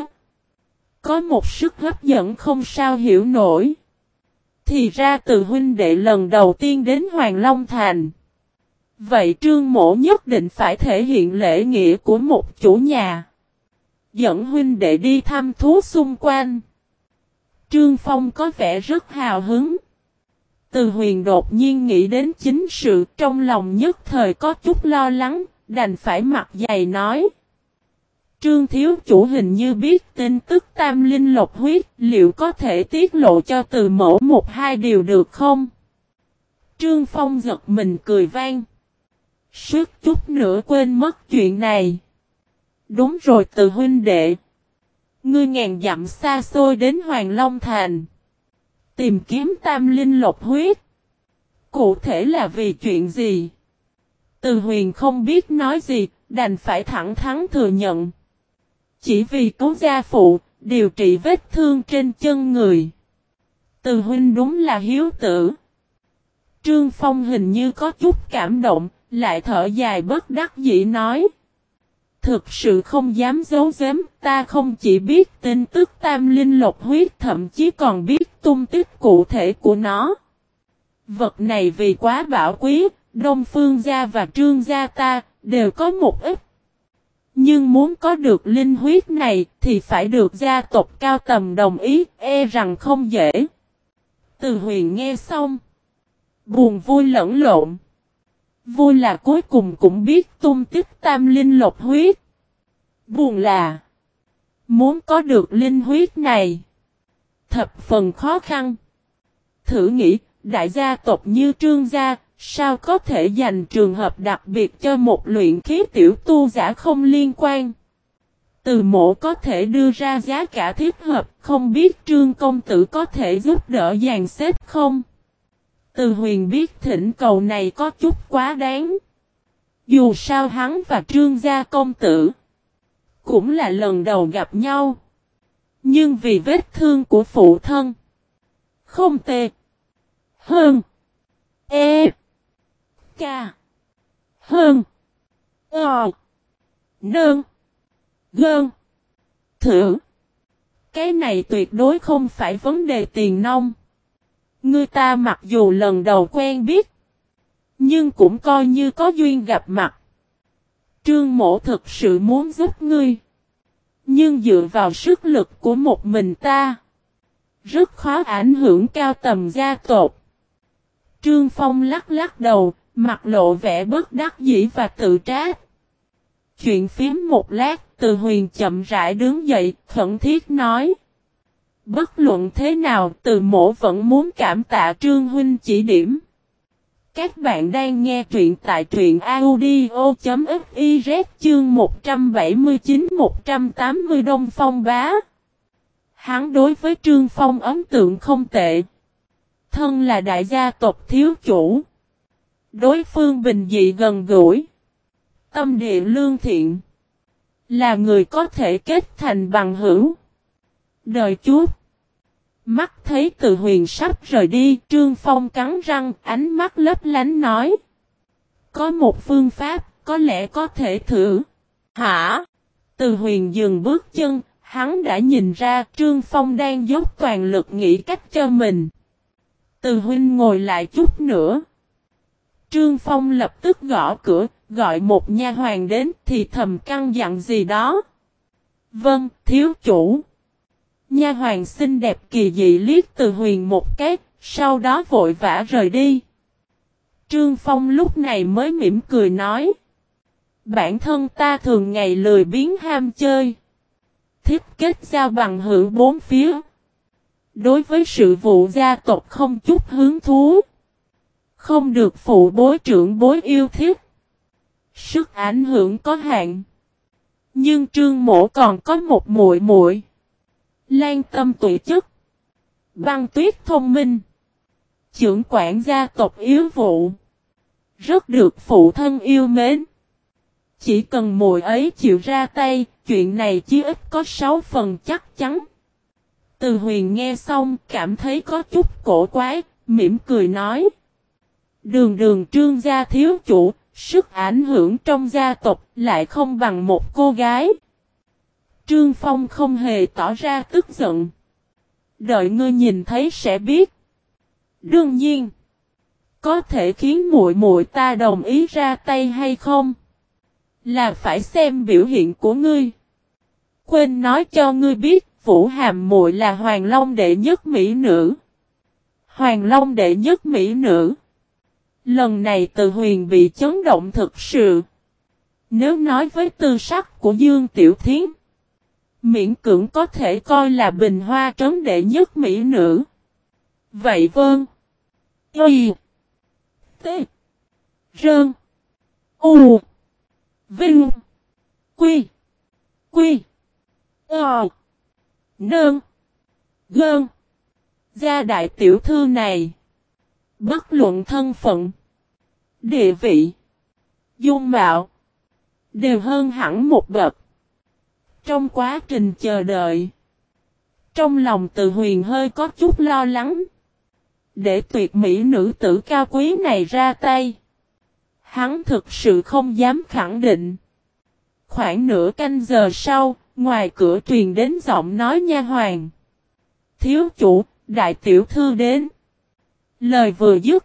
có một sức hấp dẫn không sao hiểu nổi. Thì ra Từ huynh đệ lần đầu tiên đến Hoàng Long Thành, vậy Trương mỗ nhất định phải thể hiện lễ nghĩa của một chủ nhà, dẫn huynh đệ đi thăm thú xung quanh. Trương Phong có vẻ rất hào hứng. Từ Huyền đột nhiên nghĩ đến chính sự, trong lòng nhất thời có chút lo lắng, đành phải mặt dày nói. Trương thiếu chủ hình như biết tin tức tam linh lộc huyết, liệu có thể tiết lộ cho Từ mẫu một hai điều được không? Trương Phong giật mình cười vang. Suýt chút nữa quên mất chuyện này. Đúng rồi Từ huynh đệ, ngươi ngàn dặm xa xôi đến Hoàng Long Thành, Tìm kiếm tam linh lộc huyết. Cụ thể là vì chuyện gì? Từ Huyền không biết nói gì, đành phải thẳng thắn thừa nhận. Chỉ vì cứu gia phụ, điều trị vết thương trên chân người. Từ huynh đúng là hiếu tử. Trương Phong hình như có chút cảm động, lại thở dài bất đắc dĩ nói. Thực sự không dám giấu giếm, ta không chỉ biết tin tức tam linh lộc huyết, thậm chí còn biết tung tích cụ thể của nó. Vật này vì quá bảo quý, Đông Phương gia và Trương gia ta đều có một ít. Nhưng muốn có được linh huyết này thì phải được gia tộc cao tầm đồng ý, e rằng không dễ. Từ Huyền nghe xong, buồn vui lẫn lộn. Vui là cuối cùng cũng biết tung tích tam linh lộc huyết. Buồn là muốn có được linh huyết này thập phần khó khăn. Thử nghĩ, đại gia tộc như Trương gia, sao có thể dành trường hợp đặc biệt cho một luyện khí tiểu tu giả không liên quan. Từ Mộ có thể đưa ra giá cả thích hợp, không biết Trương công tử có thể giúp đỡ dàn xếp không? Từ Huyền biết thỉnh cầu này có chút quá đáng. Dù sao hắn và Trương gia công tử cũng là lần đầu gặp nhau. Nhưng vì vết thương của phụ thân, không tệ hơn E Ca hơn Ờ Nơn Gơn Thử. Cái này tuyệt đối không phải vấn đề tiền nong. Người ta mặc dù lần đầu quen biết, nhưng cũng coi như có duyên gặp mặt. Trương Mộ thực sự muốn giúp ngươi, nhưng dựa vào sức lực của một mình ta, rất khó ảnh hưởng cao tầm gia tộc. Trương Phong lắc lắc đầu, mặt lộ vẻ bất đắc dĩ và tự trách. Chuyện phím một lát, Từ Huyền chậm rãi đứng dậy, khẩn thiết nói. Bất luận thế nào, Từ Mộ vẫn muốn cảm tạ Trương huynh chỉ điểm. Các bạn đang nghe truyện tại truyện audio.fiz chương một trăm bảy mươi chín một trăm tám mươi Đông Phong Bá. Hắn đối với Trương Phong ấn tượng không tệ. Thân là đại gia tộc thiếu chủ. Đối phương bình dị gần gũi. Tâm địa lương thiện. Là người có thể kết thành bằng hữu. Đời chút. Mắt thấy Từ Huyền sắp rời đi, Trương Phong cắn răng, ánh mắt lấp lánh nói. Có một phương pháp, có lẽ có thể thử. Hả? Từ Huyền dừng bước chân, hắn đã nhìn ra Trương Phong đang dốc toàn lực nghĩ cách cho mình. Từ huynh ngồi lại chút nữa. Trương Phong lập tức gõ cửa, gọi một nha hoàn đến thì thầm căn dặn gì đó. Vâng, thiếu chủ. Nha hoàn xinh đẹp kỳ dị liếc Từ Huyền một cái, sau đó vội vã rời đi. Trương Phong lúc này mới mỉm cười nói. Bản thân ta thường ngày lười biếng ham chơi. Thích kết giao bằng hữu bốn phía. Đối với sự vụ gia tộc không chút hứng thú. Không được phụ bối trưởng bối yêu thích. Sức ảnh hưởng có hạn. Nhưng Trương Mộ còn có một muội muội. Lan tâm tụy chất. Băng tuyết thông minh. Trưởng quản gia tộc yếu vụ. Rất được phụ thân yêu mến. Chỉ cần muội ấy chịu ra tay, chuyện này chí ít có sáu phần chắc chắn. Từ Huyền nghe xong cảm thấy có chút cổ quái, mỉm cười nói. Đường đường Trương gia thiếu chủ, sức ảnh hưởng trong gia tộc lại không bằng một cô gái. Trương Phong không hề tỏ ra tức giận. Đợi ngươi nhìn thấy sẽ biết. Đương nhiên, có thể khiến muội muội ta đồng ý ra tay hay không, là phải xem biểu hiện của ngươi. Quên nói cho ngươi biết, Vũ Hàm muội là Hoàng Long đệ nhất mỹ nữ. Hoàng Long đệ nhất mỹ nữ. Lần này Từ Huyền bị chấn động thực sự. Nếu nói với tư sắc của Dương Tiểu Thiến, miễn cưỡng có thể coi là Bình Hoa trấn đệ nhất mỹ nữ. Vậy vâng. Y. T. Rơn. U. Vinh. Quy. Quy. Ờ. Nơn. Gơn. Gia đại tiểu thư này, bất luận thân phận, địa vị, dung mạo, đều hơn hẳn một bậc. Trong quá trình chờ đợi, trong lòng Từ Huyền hơi có chút lo lắng. Để tuyệt mỹ nữ tử cao quý này ra tay, hắn thực sự không dám khẳng định. Khoảng nửa canh giờ sau, ngoài cửa truyền đến giọng nói nha hoàn. Thiếu chủ, đại tiểu thư đến. Lời vừa dứt,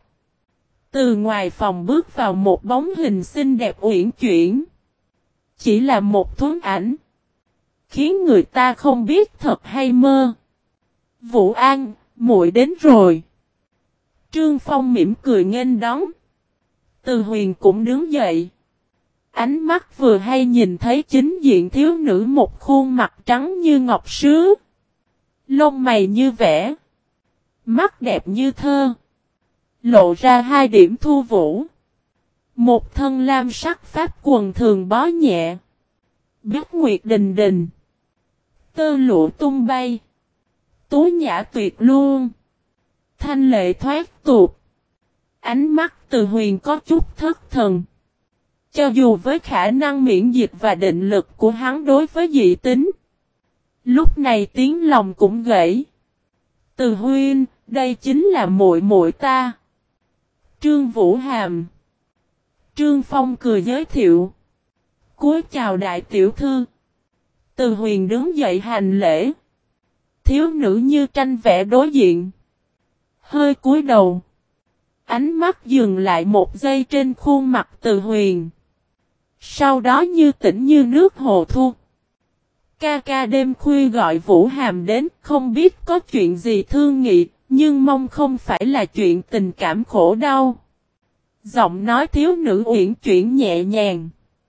từ ngoài phòng bước vào một bóng hình xinh đẹp uyển chuyển. Chỉ là một thuấn ảnh, khiến người ta không biết thật hay mơ. Vũ An, muội đến rồi. Trương Phong mỉm cười nghênh đón. Từ Huyền cũng đứng dậy. Ánh mắt vừa hay nhìn thấy chính diện thiếu nữ một khuôn mặt trắng như ngọc sứ. Lông mày như vẽ. Mắt đẹp như thơ. Lộ ra hai điểm thu vũ. Một thân lam sắc pháp quần thường bó nhẹ. Biết nguyệt đình đình. Tơ lụa tung bay. Tú nhã tuyệt luôn. Thanh lệ thoát tuột. Ánh mắt Từ Huyền có chút thất thần. Cho dù với khả năng miễn dịch và định lực của hắn đối với dị tính, lúc này tiếng lòng cũng gãy. Từ Huynh, đây chính là muội muội ta. Trương Vũ Hàm. Trương Phong cười giới thiệu. Cúi chào đại tiểu thư. Từ Huyền đứng dậy hành lễ. Thiếu nữ như tranh vẽ đối diện. Hơi cúi đầu. Ánh mắt dừng lại một giây trên khuôn mặt Từ Huyền. Sau đó như tĩnh như nước hồ thu. Ca ca đêm khuya gọi Vũ Hàm đến, không biết có chuyện gì thương nghị, nhưng mong không phải là chuyện tình cảm khổ đau. Giọng nói thiếu nữ uyển chuyển nhẹ nhàng.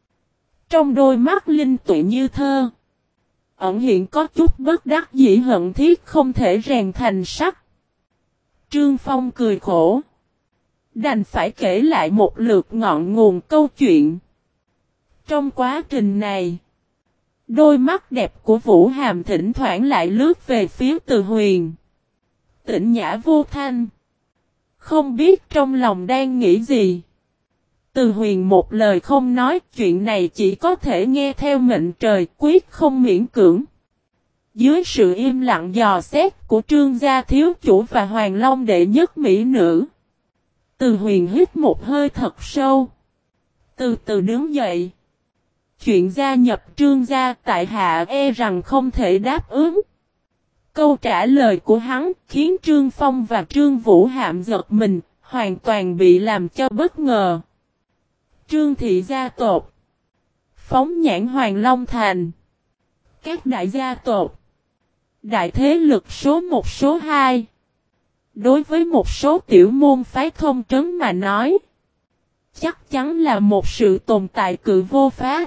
Trong đôi mắt linh tuệ như thơ, ẩn hiện có chút bất đắc dĩ hận thiết không thể rèn thành sắt. Trương Phong cười khổ. Đành phải kể lại một lượt ngọn nguồn câu chuyện. Trong quá trình này, đôi mắt đẹp của Vũ Hàm thỉnh thoảng lại lướt về phía Từ Huyền. Tĩnh nhã vô thanh. Không biết trong lòng đang nghĩ gì. Từ Huyền một lời không nói, chuyện này chỉ có thể nghe theo mệnh trời, quyết không miễn cưỡng. Dưới sự im lặng dò xét của Trương gia thiếu chủ và Hoàng Long đệ nhất mỹ nữ, Từ Huyền hít một hơi thật sâu. Từ từ đứng dậy. Chuyện gia nhập Trương gia tại hạ e rằng không thể đáp ứng. Câu trả lời của hắn khiến Trương Phong và Trương Vũ Hàm giật mình, hoàn toàn bị làm cho bất ngờ. Trương thị gia tộc, phóng nhãn Hoàng Long Thành, các đại gia tộc, đại thế lực số một số hai. Đối với một số tiểu môn phái thông trấn mà nói, chắc chắn là một sự tồn tại cự vô pháp.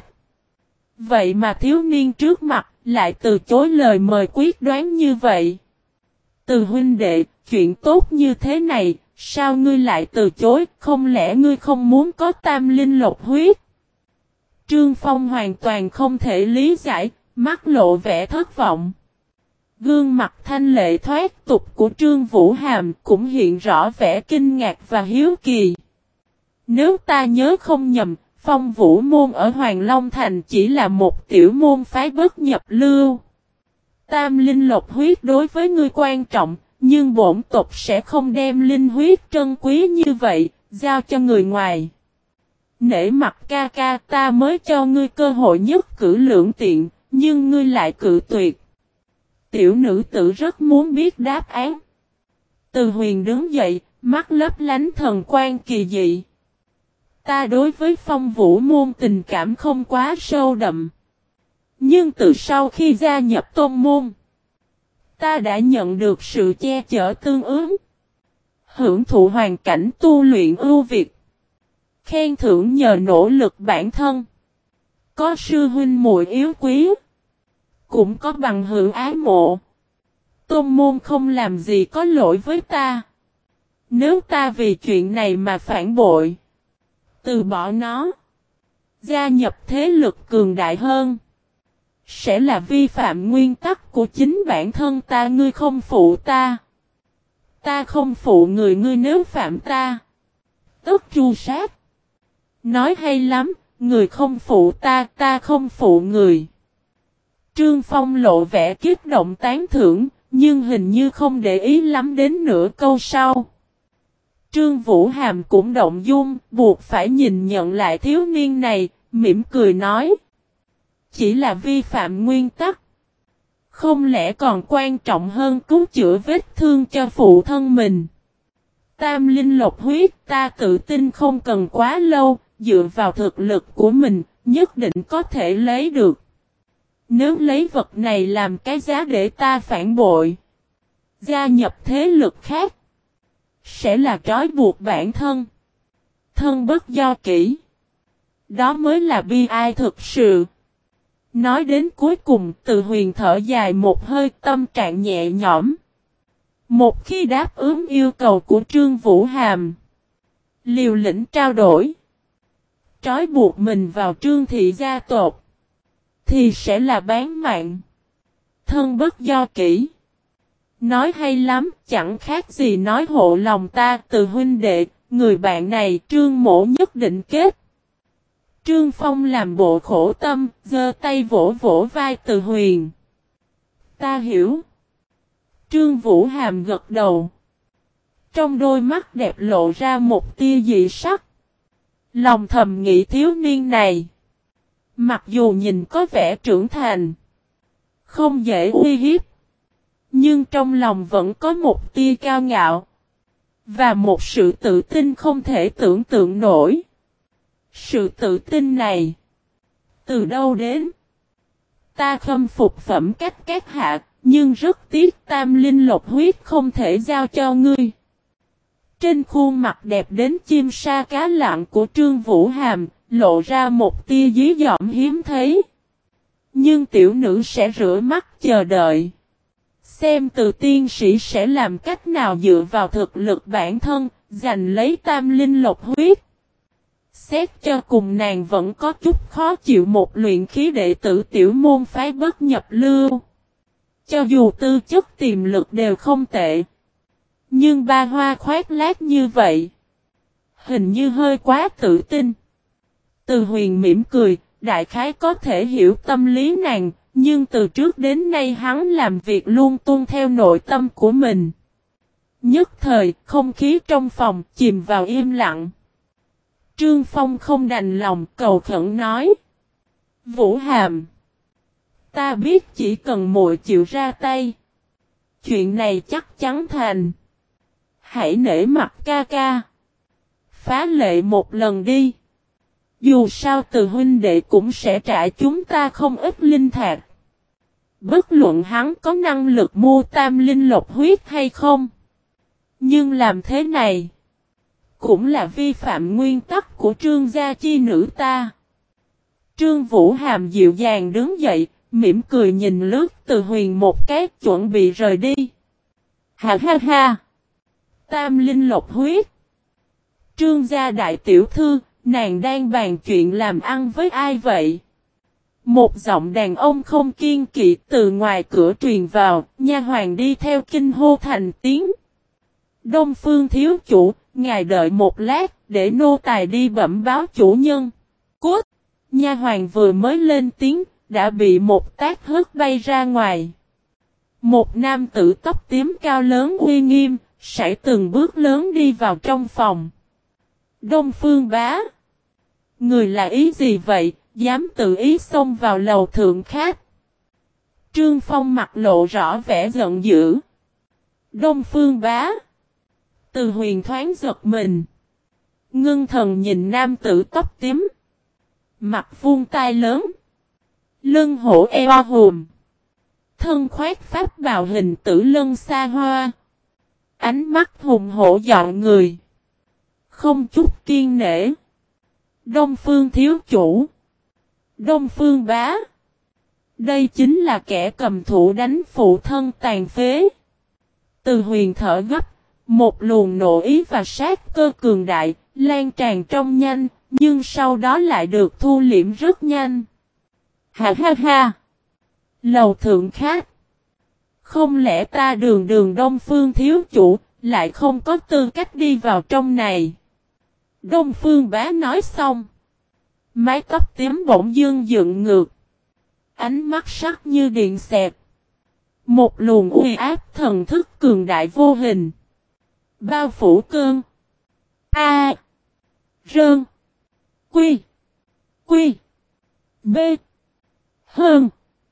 Vậy mà thiếu niên trước mặt lại từ chối lời mời quyết đoán như vậy. Từ huynh đệ, chuyện tốt như thế này, sao ngươi lại từ chối, không lẽ ngươi không muốn có tam linh lộc huyết? Trương Phong hoàn toàn không thể lý giải, mắt lộ vẻ thất vọng. Gương mặt thanh lệ thoát tục của Trương Vũ Hàm cũng hiện rõ vẻ kinh ngạc và hiếu kỳ. Nếu ta nhớ không nhầm, Phong Vũ môn ở Hoàng Long Thành chỉ là một tiểu môn phái bất nhập lưu. Tam linh lộc huyết đối với ngươi quan trọng, nhưng bổn tộc sẽ không đem linh huyết trân quý như vậy, giao cho người ngoài. Nể mặt ca ca ta mới cho ngươi cơ hội nhất cử lưỡng tiện, nhưng ngươi lại cự tuyệt. Tiểu nữ tử rất muốn biết đáp án. Từ Huyền đứng dậy, mắt lấp lánh thần quan kỳ dị. Ta đối với Phong Vũ môn tình cảm không quá sâu đậm. Nhưng từ sau khi gia nhập tôn môn, ta đã nhận được sự che chở tương ứng. Hưởng thụ hoàn cảnh tu luyện ưu việt. Khen thưởng nhờ nỗ lực bản thân. Có sư huynh muội yếu quý. Cũng có bằng hữu ái mộ. Tôn môn không làm gì có lỗi với ta. Nếu ta vì chuyện này mà phản bội, từ bỏ nó, gia nhập thế lực cường đại hơn, sẽ là vi phạm nguyên tắc của chính bản thân ta. Ngươi không phụ ta, Ta không phụ người, ngươi nếu phạm ta, tức tru sát. Nói hay lắm, người không phụ ta, ta không phụ người. Trương Phong lộ vẻ kích động tán thưởng, nhưng hình như không để ý lắm đến nửa câu sau. Trương Vũ Hàm cũng động dung, buộc phải nhìn nhận lại thiếu niên này, mỉm cười nói. Chỉ là vi phạm nguyên tắc. Không lẽ còn quan trọng hơn cứu chữa vết thương cho phụ thân mình. Tam linh lộc huyết, ta tự tin không cần quá lâu, dựa vào thực lực của mình, nhất định có thể lấy được. Nếu lấy vật này làm cái giá để ta phản bội, gia nhập thế lực khác, sẽ là trói buộc bản thân. Thân bất do kỷ. Đó mới là bi ai thực sự. Nói đến cuối cùng, Từ Huyền thở dài một hơi, tâm trạng nhẹ nhõm. Một khi đáp ứng yêu cầu của Trương Vũ Hàm, liều lĩnh trao đổi, trói buộc mình vào Trương thị gia tộc, thì sẽ là bán mạng. Thân bất do kỷ. Nói hay lắm, chẳng khác gì nói hộ lòng ta. Từ huynh đệ, người bạn này Trương mỗ nhất định kết. Trương Phong làm bộ khổ tâm, giơ tay vỗ vỗ vai Từ Huyền. Ta hiểu. Trương Vũ Hàm gật đầu. Trong đôi mắt đẹp lộ ra một tia dị sắc. Lòng thầm nghĩ thiếu niên này, mặc dù nhìn có vẻ trưởng thành, không dễ uy hiếp, nhưng trong lòng vẫn có một tia cao ngạo, và một sự tự tin không thể tưởng tượng nổi. Sự tự tin này, từ đâu đến? Ta khâm phục phẩm cách các hạ, nhưng rất tiếc tam linh lộc huyết không thể giao cho ngươi. Trên khuôn mặt đẹp đến chim sa cá lặng của Trương Vũ Hàm, lộ ra một tia dí dỏm hiếm thấy. Nhưng tiểu nữ sẽ rửa mắt chờ đợi. Xem Từ tiên sĩ sẽ làm cách nào dựa vào thực lực bản thân, giành lấy tam linh lộc huyết. Xét cho cùng nàng vẫn có chút khó chịu một luyện khí đệ tử tiểu môn phái bất nhập lưu. Cho dù tư chất tiềm lực đều không tệ, nhưng ba hoa khoác lác như vậy, hình như hơi quá tự tin. Từ Huyền mỉm cười, đại khái có thể hiểu tâm lý nàng, nhưng từ trước đến nay hắn làm việc luôn tuân theo nội tâm của mình. Nhất thời, không khí trong phòng chìm vào im lặng. Trương Phong không đành lòng, cầu khẩn nói. Vũ Hàm, ta biết chỉ cần muội chịu ra tay, chuyện này chắc chắn thành. Hãy nể mặt ca ca, phá lệ một lần đi. Dù sao Từ huynh đệ cũng sẽ trả chúng ta không ít linh thạch. Bất luận hắn có năng lực mua tam linh lộc huyết hay không, nhưng làm thế này cũng là vi phạm nguyên tắc của Trương gia chi nữ ta. Trương Vũ Hàm dịu dàng đứng dậy, mỉm cười nhìn lướt Từ Huyền một cái, chuẩn bị rời đi. Ha ha ha! Tam linh lộc huyết! Trương gia đại tiểu thư, nàng đang bàn chuyện làm ăn với ai vậy? Một giọng đàn ông không kiên kỵ từ ngoài cửa truyền vào, nha hoàn đi theo kinh hô thành tiếng. Đông Phương thiếu chủ, ngài đợi một lát, để nô tài đi bẩm báo chủ nhân. Cút! Nha hoàn vừa mới lên tiếng, đã bị một tát hất bay ra ngoài. Một nam tử tóc tím cao lớn uy nghiêm, sải từng bước lớn đi vào trong phòng. Đông Phương bá! Người là ý gì vậy, dám tự ý xông vào lầu thượng khách? Trương Phong mặt lộ rõ vẻ giận dữ. Đông Phương bá! Từ Huyền thoáng giật mình. Ngưng thần nhìn nam tử tóc tím. Mặt vuông tai lớn. Lưng hổ eo hùm. Thân khoác pháp bào hình tử lân xa hoa. Ánh mắt hùng hổ dọn người. Không chút kiên nể. Đông Phương thiếu chủ. Đông Phương bá. Đây chính là kẻ cầm thủ đánh phụ thân tàn phế. Từ Huyền thở gấp. Một luồng nộ ý và sát cơ cường đại, lan tràn trong nhanh, nhưng sau đó lại được thu liễm rất nhanh. Ha ha ha! Lầu thượng khách! Không lẽ ta đường đường Đông Phương thiếu chủ, lại không có tư cách đi vào trong này. Đông Phương Bá nói xong. Mái tóc tím bỗng dưng dựng ngược. Ánh mắt sắc như điện xẹt. Một luồng uy áp thần thức cường đại vô hình. Bao phủ cơn. A. Rơn. Quy. Quy. B. Hơn.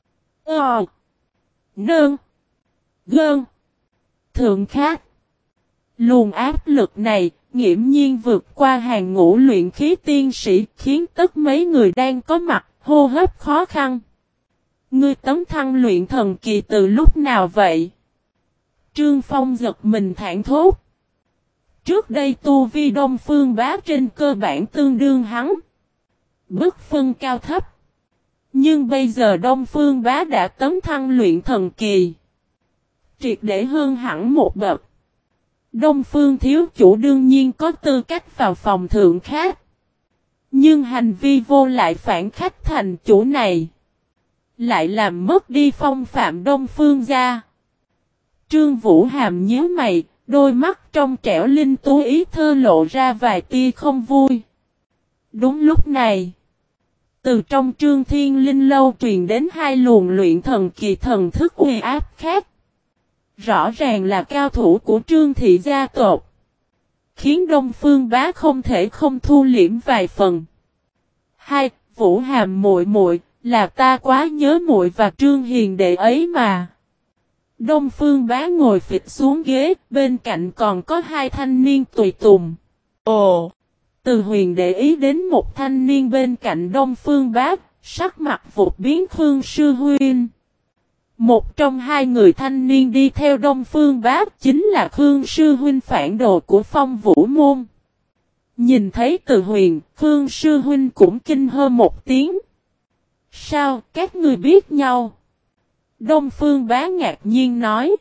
Ờ. Nơn. Gơn. Thượng khác. Luồng áp lực này nghiễm nhiên vượt qua hàng ngũ luyện khí tiên sĩ, khiến tất mấy người đang có mặt hô hấp khó khăn. Ngươi tấn thăng luyện thần kỳ từ lúc nào vậy? Trương Phong giật mình thảng thốt. Trước đây tu vi Đông Phương Bá trên cơ bản tương đương hắn. Bất phân cao thấp. Nhưng bây giờ Đông Phương Bá đã tấn thăng luyện thần kỳ. Triệt để hơn hẳn một bậc. Đông Phương thiếu chủ đương nhiên có tư cách vào phòng thượng khác. Nhưng hành vi vô lại phản khách thành chủ này. Lại làm mất đi phong phạm Đông Phương gia. Trương Vũ Hàm nhíu mày, đôi mắt trong trẻo linh tú ý thơ lộ ra vài tia không vui. Đúng lúc này, từ trong Trương Thiên Linh lâu truyền đến hai luồng luyện thần kỳ thần thức uy áp khác. Rõ ràng là cao thủ của Trương thị gia tộc. Khiến Đông Phương Bá không thể không thu liễm vài phần. Hai, Vũ Hàm muội muội, là ta quá nhớ muội và Trương Hiền đệ ấy mà. Đông Phương Bá ngồi phịch xuống ghế, bên cạnh còn có hai thanh niên tùy tùng. Ồ! Từ Huyền để ý đến một thanh niên bên cạnh Đông Phương Bá, sắc mặt vụt biến Khương Sư Huynh. Một trong hai người thanh niên đi theo Đông Phương Bá chính là Khương Sư Huynh phản đồ của Phong Vũ Môn. Nhìn thấy Từ Huyền, Khương Sư Huynh cũng kinh hô một tiếng. Sao, các người biết nhau? Đông Phương Bá ngạc nhiên nói.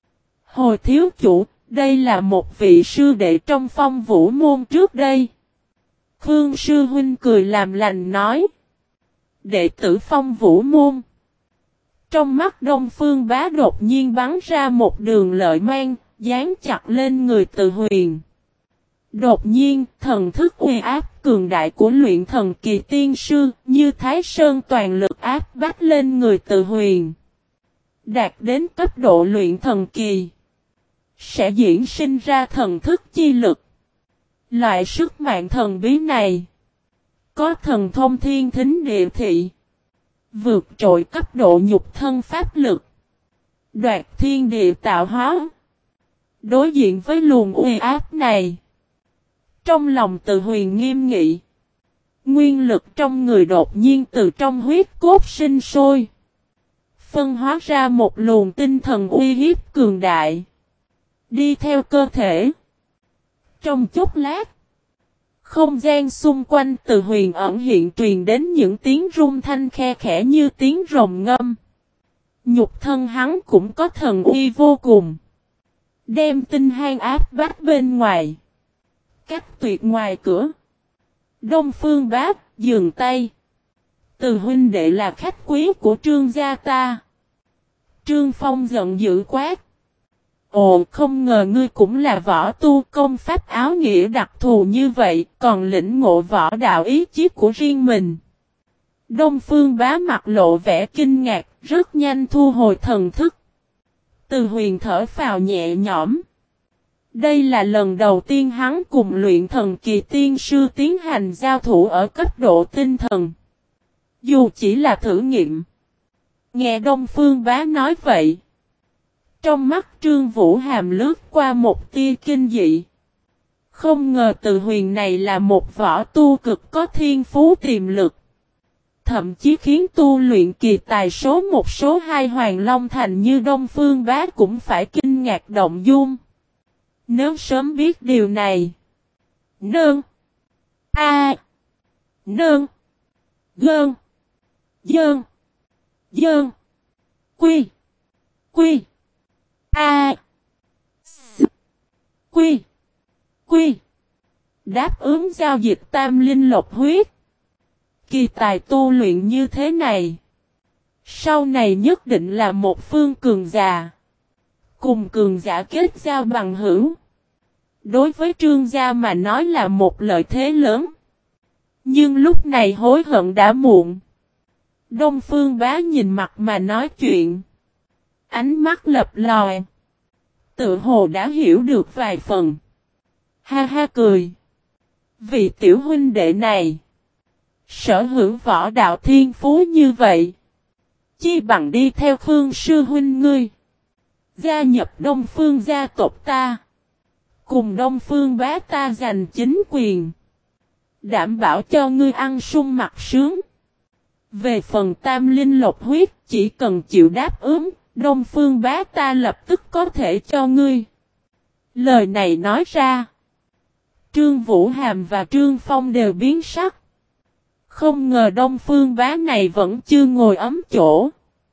Hồi thiếu chủ, đây là một vị sư đệ trong Phong Vũ Môn trước đây. Khương Sư Huynh cười làm lành nói. Đệ tử Phong Vũ Môn. Trong mắt Đông Phương Bá đột nhiên bắn ra một đường lợi mang, dán chặt lên người Từ Huyền. Đột nhiên, thần thức uy áp cường đại của luyện thần kỳ tiên sư, như Thái Sơn toàn lực áp bách lên người Từ Huyền. Đạt đến cấp độ luyện thần kỳ, sẽ diễn sinh ra thần thức chi lực. Loại sức mạnh thần bí này, có thần thông thiên thính địa thị, vượt trội cấp độ nhục thân pháp lực, đoạt thiên địa tạo hóa. Đối diện với luồng uy áp này, trong lòng Từ Huyền nghiêm nghị. Nguyên lực trong người đột nhiên từ trong huyết cốt sinh sôi. Phân hóa ra một luồng tinh thần uy hiếp cường đại. Đi theo cơ thể. Trong chốc lát, không gian xung quanh Từ Huyền ẩn hiện truyền đến những tiếng rung thanh khe khẽ như tiếng rồng ngâm. Nhục thân hắn cũng có thần uy vô cùng. Đem tinh hang áp bách bên ngoài. Cách tuyệt ngoài cửa. Đông Phương Bá, dừng tay. Từ huynh đệ là khách quý của Trương gia ta. Trương Phong giận dữ quát. Ồ, không ngờ ngươi cũng là võ tu, công pháp áo nghĩa đặc thù như vậy, còn lĩnh ngộ võ đạo ý chí của riêng mình. Đông Phương Bá mặt lộ vẻ kinh ngạc, rất nhanh thu hồi thần thức. Từ Huyền thở phào nhẹ nhõm. Đây là lần đầu tiên hắn cùng luyện thần kỳ tiên sư tiến hành giao thủ ở cấp độ tinh thần. Dù chỉ là thử nghiệm. Nghe Đông Phương Bá nói vậy. Trong mắt Trương Vũ Hàm lướt qua một tia kinh dị. Không ngờ Từ Huyền này là một võ tu cực có thiên phú tiềm lực. Thậm chí khiến tu luyện kỳ tài số một số hai Hoàng Long Thành như Đông Phương Bá cũng phải kinh ngạc động dung. Nếu sớm biết điều này. Nương. A. Nương. Gơn. Dơn. Dơn. Quy. Quy. A. S. Quy. Quy. Đáp ứng giao dịch tam linh lộc huyết. Kỳ tài tu luyện như thế này. Sau này nhất định là một phương cường già. Cùng cường giả kết giao bằng hữu. Đối với Trương gia mà nói là một lợi thế lớn. Nhưng lúc này hối hận đã muộn. Đông Phương Bá nhìn mặt mà nói chuyện. Ánh mắt lập lòe. Tự hồ đã hiểu được vài phần. Ha ha cười. Vì tiểu huynh đệ này. Sở hữu võ đạo thiên phú như vậy. Chi bằng đi theo Khương sư huynh ngươi. Gia nhập Đông Phương gia tộc ta. Cùng Đông Phương Bá ta giành chính quyền. Đảm bảo cho ngươi ăn sung mặc sướng. Về phần tam linh lộc huyết, chỉ cần chịu đáp ứng, Đông Phương Bá ta lập tức có thể cho ngươi. Lời này nói ra. Trương Vũ Hàm và Trương Phong đều biến sắc. Không ngờ Đông Phương Bá này vẫn chưa ngồi ấm chỗ.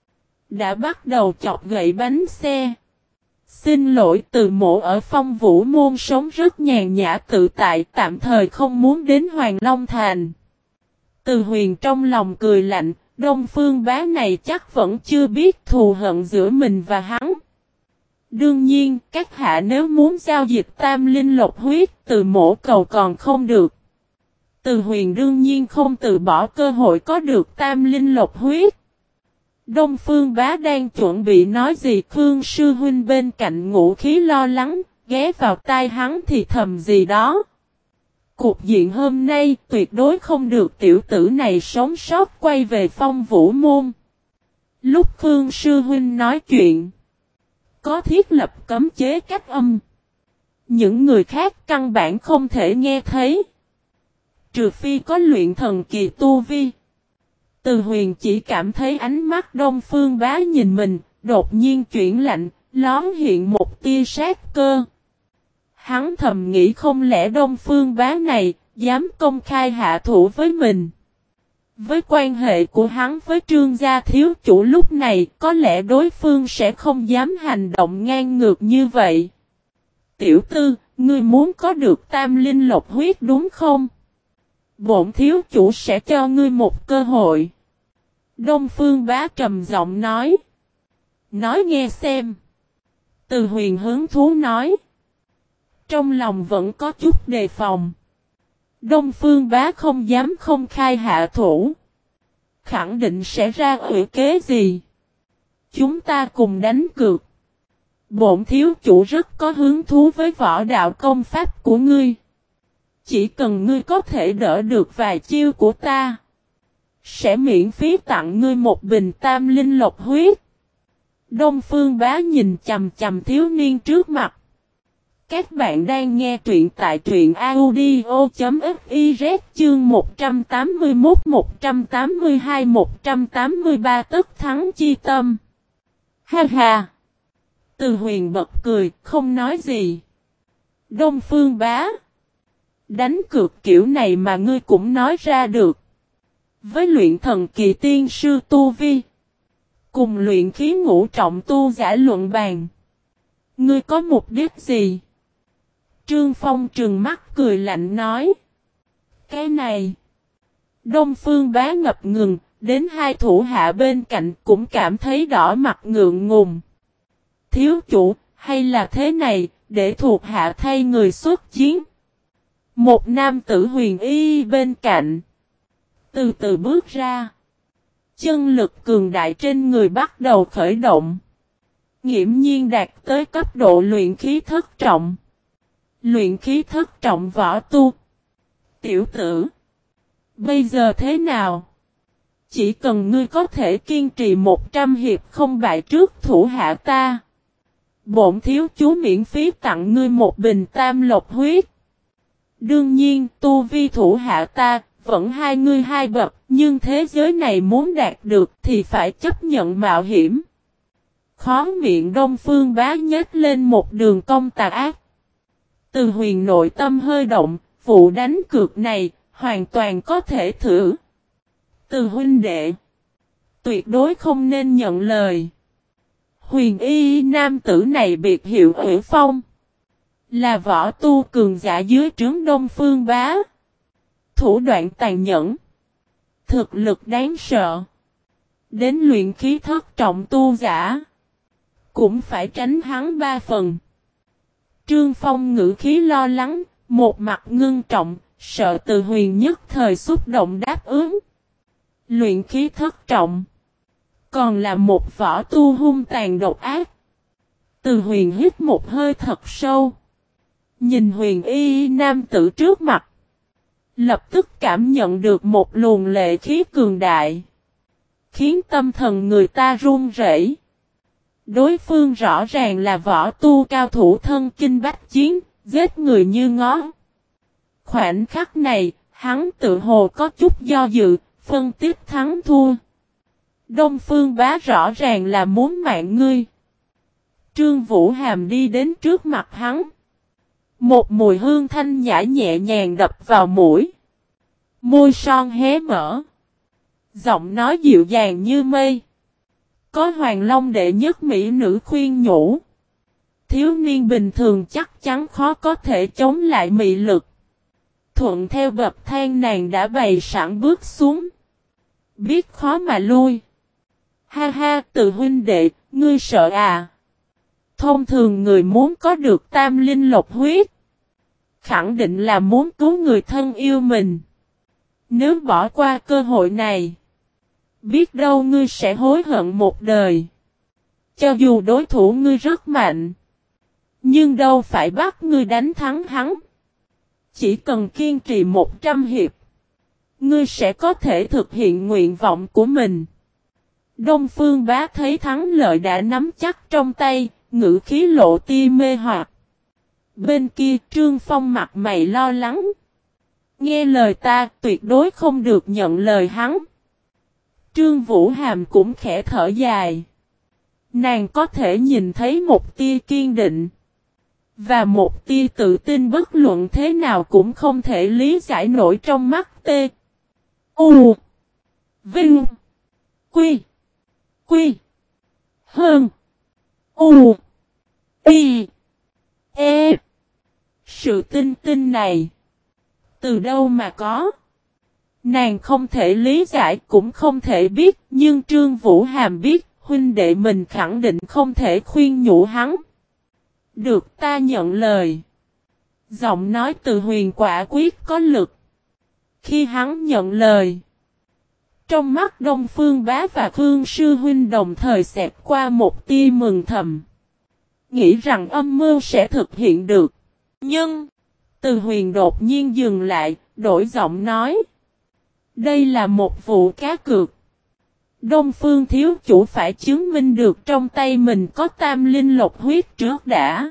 Đã bắt đầu chọc gậy bánh xe. Xin lỗi, Từ Mộ ở Phong Vũ Môn sống rất nhàn nhã tự tại, tạm thời không muốn đến Hoàng Long Thành. Từ Huyền trong lòng cười lạnh, Đông Phương Bá này chắc vẫn chưa biết thù hận giữa mình và hắn. Đương nhiên, các hạ nếu muốn giao dịch tam linh lộc huyết, Từ Mộ cầu còn không được. Từ Huyền đương nhiên không từ bỏ cơ hội có được tam linh lộc huyết. Đông Phương Bá đang chuẩn bị nói gì, Khương sư huynh bên cạnh ngũ khí lo lắng, ghé vào tai hắn thì thầm gì đó. Cục diện hôm nay tuyệt đối không được tiểu tử này sống sót quay về Phong Vũ Môn. Lúc Khương sư huynh nói chuyện, có thiết lập cấm chế cách âm. Những người khác căn bản không thể nghe thấy. Trừ phi có luyện thần kỳ tu vi. Từ Huyền chỉ cảm thấy ánh mắt Đông Phương Bá nhìn mình, đột nhiên chuyển lạnh, lón hiện một tia sát cơ. Hắn thầm nghĩ không lẽ Đông Phương Bá này, dám công khai hạ thủ với mình. Với quan hệ của hắn với Trương gia thiếu chủ lúc này, có lẽ đối phương sẽ không dám hành động ngang ngược như vậy. Tiểu tư, ngươi muốn có được tam linh lộc huyết đúng không? Bổn thiếu chủ sẽ cho ngươi một cơ hội. Đông Phương Bá trầm giọng nói. Nói nghe xem. Từ Huyền hứng thú nói. Trong lòng vẫn có chút đề phòng. Đông Phương Bá không dám không khai hạ thủ. Khẳng định sẽ ra ủy kế gì. Chúng ta cùng đánh cược. Bổn thiếu chủ rất có hứng thú với võ đạo công pháp của ngươi. Chỉ cần ngươi có thể đỡ được vài chiêu của ta, sẽ miễn phí tặng ngươi một bình tam linh lộc huyết. Đông Phương Bá nhìn chầm chầm thiếu niên trước mặt. Các bạn đang nghe truyện tại truyện audio chấm fiz chương một trăm tám mươi mốt, một trăm tám mươi hai, một trăm tám mươi ba tất thắng chi tâm. Ha ha! Từ Huyền bật cười, không nói gì. Đông Phương Bá. Đánh cược kiểu này mà ngươi cũng nói ra được. Với luyện thần kỳ tiên sư tu vi. Cùng luyện khí ngũ trọng tu giả luận bàn. Ngươi có mục đích gì? Trương Phong trừng mắt cười lạnh nói. Cái này. Đông Phương Bá ngập ngừng. Đến hai thủ hạ bên cạnh cũng cảm thấy đỏ mặt ngượng ngùng. Thiếu chủ, hay là thế này, để thuộc hạ thay người xuất chiến. Một nam tử huyền y bên cạnh. Từ từ bước ra. Chân lực cường đại trên người bắt đầu khởi động. Nghiễm nhiên đạt tới cấp độ luyện khí thất trọng. Luyện khí thất trọng võ tu. Tiểu tử. Bây giờ thế nào? Chỉ cần ngươi có thể kiên trì một trăm hiệp không bại trước thủ hạ ta. Bổn thiếu chú miễn phí tặng ngươi một bình tam lộc huyết. Đương nhiên tu vi thủ hạ ta vẫn hai ngươi hai bậc. Nhưng thế giới này muốn đạt được thì phải chấp nhận mạo hiểm. Khó miệng Đông Phương Bá nhếch lên một đường cong tà ác. Từ Huyền nội tâm hơi động. Vụ đánh cược này hoàn toàn có thể thử. Từ huynh đệ. Tuyệt đối không nên nhận lời. Huyền y nam tử này biệt hiệu Ủy Phong. Là võ tu cường giả dưới trướng Đông Phương Bá. Thủ đoạn tàn nhẫn. Thực lực đáng sợ. Đến luyện khí thất trọng tu giả. cũng phải tránh hắn ba phần. Trương Phong ngữ khí lo lắng, một mặt ngưng trọng, sợ Từ Huyền nhất thời xúc động đáp ứng. Luyện khí thất trọng. Còn là một võ tu hung tàn độc ác. Từ Huyền hít một hơi thật sâu. Nhìn Huyền y nam tử trước mặt. Lập tức cảm nhận được một luồng lệ khí cường đại. Khiến tâm thần người ta run rẩy. Đối phương rõ ràng là võ tu cao thủ thân kinh bách chiến, giết người như ngó. Khoảnh khắc này, hắn tự hồ có chút do dự, phân tích thắng thua. Đông Phương Bá rõ ràng là muốn mạng ngươi. Trương Vũ Hàm đi đến trước mặt hắn. Một mùi hương thanh nhã nhẹ nhàng đập vào mũi. Môi son hé mở. Giọng nói dịu dàng như mây. Có Hoàng Long đệ nhất mỹ nữ khuyên nhủ. Thiếu niên bình thường chắc chắn khó có thể chống lại mị lực. Thuận theo bậc thang nàng đã bày sẵn bước xuống. Biết khó mà lui. Ha ha, Từ huynh đệ, ngươi sợ à? Thông thường người muốn có được tam linh lộc huyết. Khẳng định là muốn cứu người thân yêu mình. Nếu bỏ qua cơ hội này. Biết đâu ngươi sẽ hối hận một đời. Cho dù đối thủ ngươi rất mạnh. Nhưng đâu phải bắt ngươi đánh thắng hắn. Chỉ cần kiên trì một trăm hiệp. Ngươi sẽ có thể thực hiện nguyện vọng của mình. Đông Phương Bá thấy thắng lợi đã nắm chắc trong tay. Ngữ khí lộ tia mê hoặc. Bên kia Trương Phong mặt mày lo lắng. Nghe lời ta tuyệt đối không được nhận lời hắn. Trương Vũ Hàm cũng khẽ thở dài. Nàng có thể nhìn thấy một tia kiên định. Và một tia tự tin bất luận thế nào cũng không thể lý giải nổi trong mắt tê. U. Vinh. Quy. Quy. Hơn. U. Y. E. Sự tin tin này. Từ đâu mà có? Nàng không thể lý giải cũng không thể biết. Nhưng Trương Vũ Hàm biết. Huynh đệ mình khẳng định không thể khuyên nhủ hắn. Được ta nhận lời. Giọng nói Từ Huyền quả quyết có lực. Khi hắn nhận lời. Trong mắt Đông Phương Bá và Khương Sư Huynh đồng thời xẹt qua một tia mừng thầm. Nghĩ rằng âm mưu sẽ thực hiện được. Nhưng, Từ Huyền đột nhiên dừng lại, đổi giọng nói. Đây là một vụ cá cược. Đông Phương thiếu chủ phải chứng minh được trong tay mình có tam linh lộc huyết trước đã.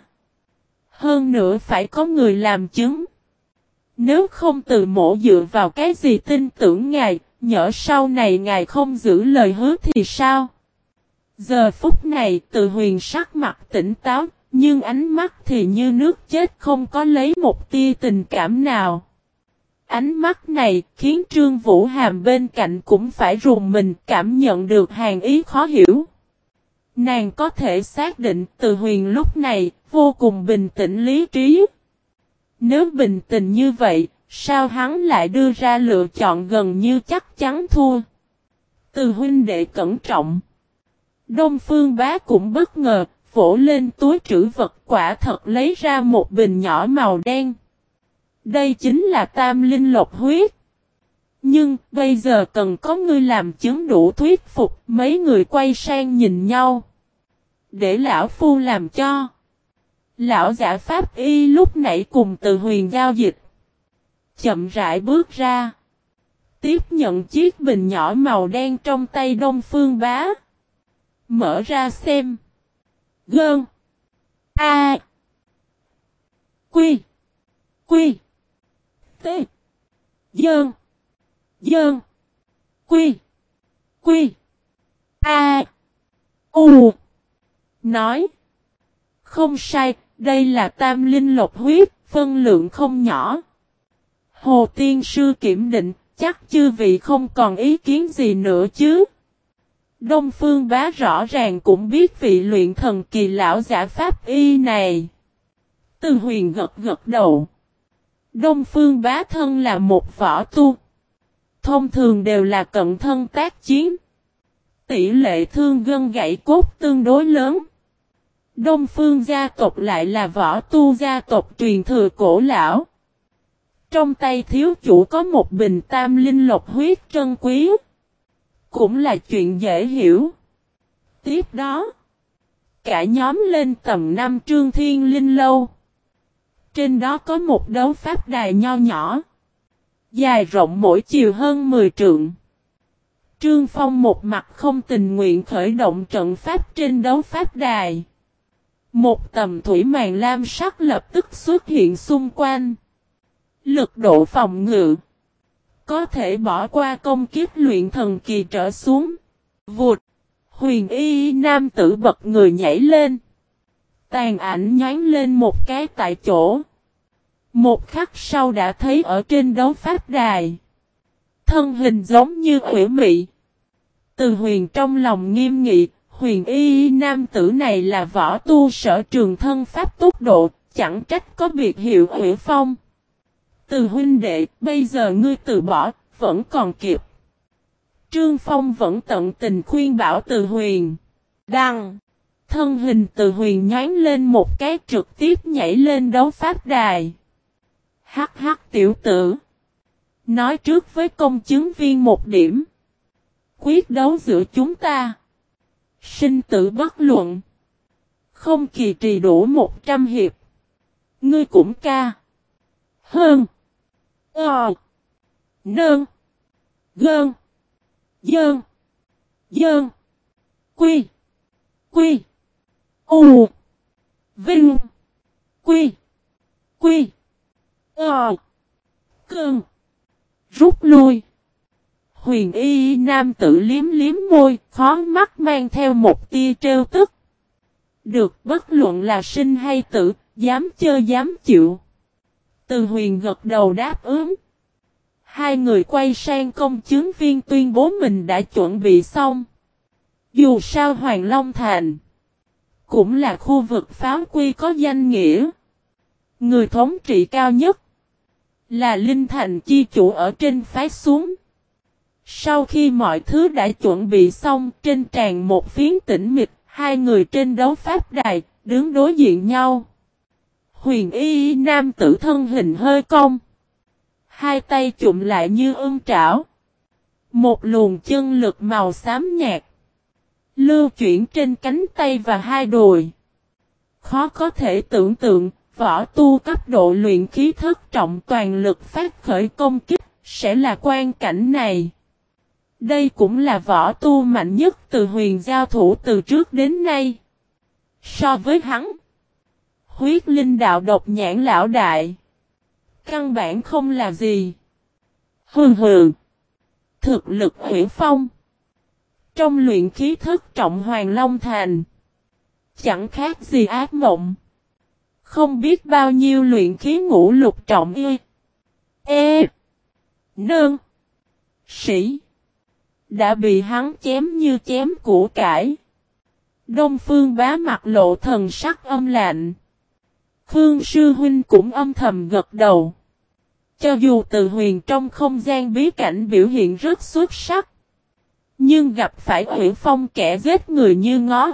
Hơn nữa phải có người làm chứng. Nếu không từ mổ dựa vào cái gì tin tưởng ngài, nhỡ sau này ngài không giữ lời hứa thì sao? Giờ phút này Từ Huyền sắc mặt tỉnh táo, nhưng ánh mắt thì như nước chết không có lấy một tia tình cảm nào. Ánh mắt này khiến Trương Vũ Hàm bên cạnh cũng phải rùng mình cảm nhận được hàn ý khó hiểu. Nàng có thể xác định Từ Huyền lúc này vô cùng bình tĩnh lý trí. Nếu bình tĩnh như vậy, sao hắn lại đưa ra lựa chọn gần như chắc chắn thua? Từ huynh đệ cẩn trọng. Đông Phương Bá cũng bất ngờ, vỗ lên túi trữ vật quả thật lấy ra một bình nhỏ màu đen. Đây chính là tam linh lộc huyết. Nhưng bây giờ cần có người làm chứng đủ thuyết phục. Mấy người quay sang nhìn nhau. Để lão phu làm cho. Lão giả pháp y lúc nãy cùng Từ Huyền giao dịch. Chậm rãi bước ra. Tiếp nhận chiếc bình nhỏ màu đen trong tay Đông Phương Bá. Mở ra xem. Gơn. A. Quy. Quy. T. Dơn. Dơn. Quy. Quy. A. U. Nói. Không sai, đây là tam linh lộc huyết, phân lượng không nhỏ. Hồ Tiên Sư kiểm định, chắc chư vị không còn ý kiến gì nữa chứ. Đông Phương Bá rõ ràng cũng biết vị luyện thần kỳ lão giả pháp y này. Từ Huyền gật gật đầu. Đông Phương Bá thân là một võ tu. Thông thường đều là cận thân tác chiến. Tỷ lệ thương gân gãy cốt tương đối lớn. Đông Phương gia tộc lại là võ tu gia tộc truyền thừa cổ lão. Trong tay thiếu chủ có một bình tam linh lộc huyết trân quý. Cũng là chuyện dễ hiểu. Tiếp đó, cả nhóm lên tầng năm Trương Thiên Linh Lâu. Trên đó có một đấu pháp đài nho nhỏ. Dài rộng mỗi chiều hơn mười trượng. Trương Phong một mặt không tình nguyện khởi động trận pháp trên đấu pháp đài. Một tầm thủy màn lam sắc lập tức xuất hiện xung quanh. Lực độ phòng ngự. Có thể bỏ qua công kiếp luyện thần kỳ trở xuống. Vụt. Huyền y nam tử bật người nhảy lên. Tàn ảnh nhoáng lên một cái tại chỗ. Một khắc sau đã thấy ở trên đấu pháp đài. Thân hình giống như ủy mị. Từ huyền trong lòng nghiêm nghị. Huyền y nam tử này là võ tu sở trường thân pháp tốc độ. Chẳng trách có biệt hiệu Hủy Phong. Từ huynh đệ, bây giờ ngươi từ bỏ, vẫn còn kịp. Trương Phong vẫn tận tình khuyên bảo Từ Huyền. Đăng. Thân hình Từ Huyền nhoáng lên một cái trực tiếp nhảy lên đấu pháp đài. Hắc hắc tiểu tử. Nói trước với công chứng viên một điểm. Quyết đấu giữa chúng ta. Sinh tử bất luận. Không kỳ trì đủ một trăm hiệp. Ngươi cũng ca. Hơn. Ờ. Nơn. Gơn. Dơn. Dơn. Quy. Quy. U. Vinh. Quy. Quy. Ờ. Cơn. Rút lui. Huyền y nam tử liếm liếm môi, khó mắt mang theo một tia trêu tức. Được, bất luận là sinh hay tử, dám chơi dám chịu. Từ huyền gật đầu đáp ứng. Hai người quay sang công chứng viên tuyên bố mình đã chuẩn bị xong. Dù sao Hoàng Long Thành cũng là khu vực pháo quy có danh nghĩa. Người thống trị cao nhất là Linh Thành chi chủ ở trên phái xuống. Sau khi mọi thứ đã chuẩn bị xong, trên tràn một phiến tĩnh mịch, hai người trên đấu pháp đài, đứng đối diện nhau. Huyền y nam tử thân hình hơi cong. Hai tay chụm lại như ưng trảo. Một luồng chân lực màu xám nhạt lưu chuyển trên cánh tay và hai đùi. Khó có thể tưởng tượng, võ tu cấp độ luyện khí thất trọng toàn lực phát khởi công kích, sẽ là quan cảnh này. Đây cũng là võ tu mạnh nhất từ huyền giao thủ từ trước đến nay. So với hắn, huyết linh đạo độc nhãn lão đại căn bản không là gì. Hừ hừ. Thực lực Hủy Phong trong luyện khí thất trọng Hoàng Long Thành chẳng khác gì ác mộng. Không biết bao nhiêu luyện khí ngũ lục trọng y. E. Nương. Sĩ. Đã bị hắn chém như chém củ cải. Đông Phương Bá mặt lộ thần sắc âm lạnh. Khương Sư Huynh cũng âm thầm gật đầu. Cho dù Từ Huyền trong không gian bí cảnh biểu hiện rất xuất sắc, nhưng gặp phải Hủy Phong kẻ giết người như ngó,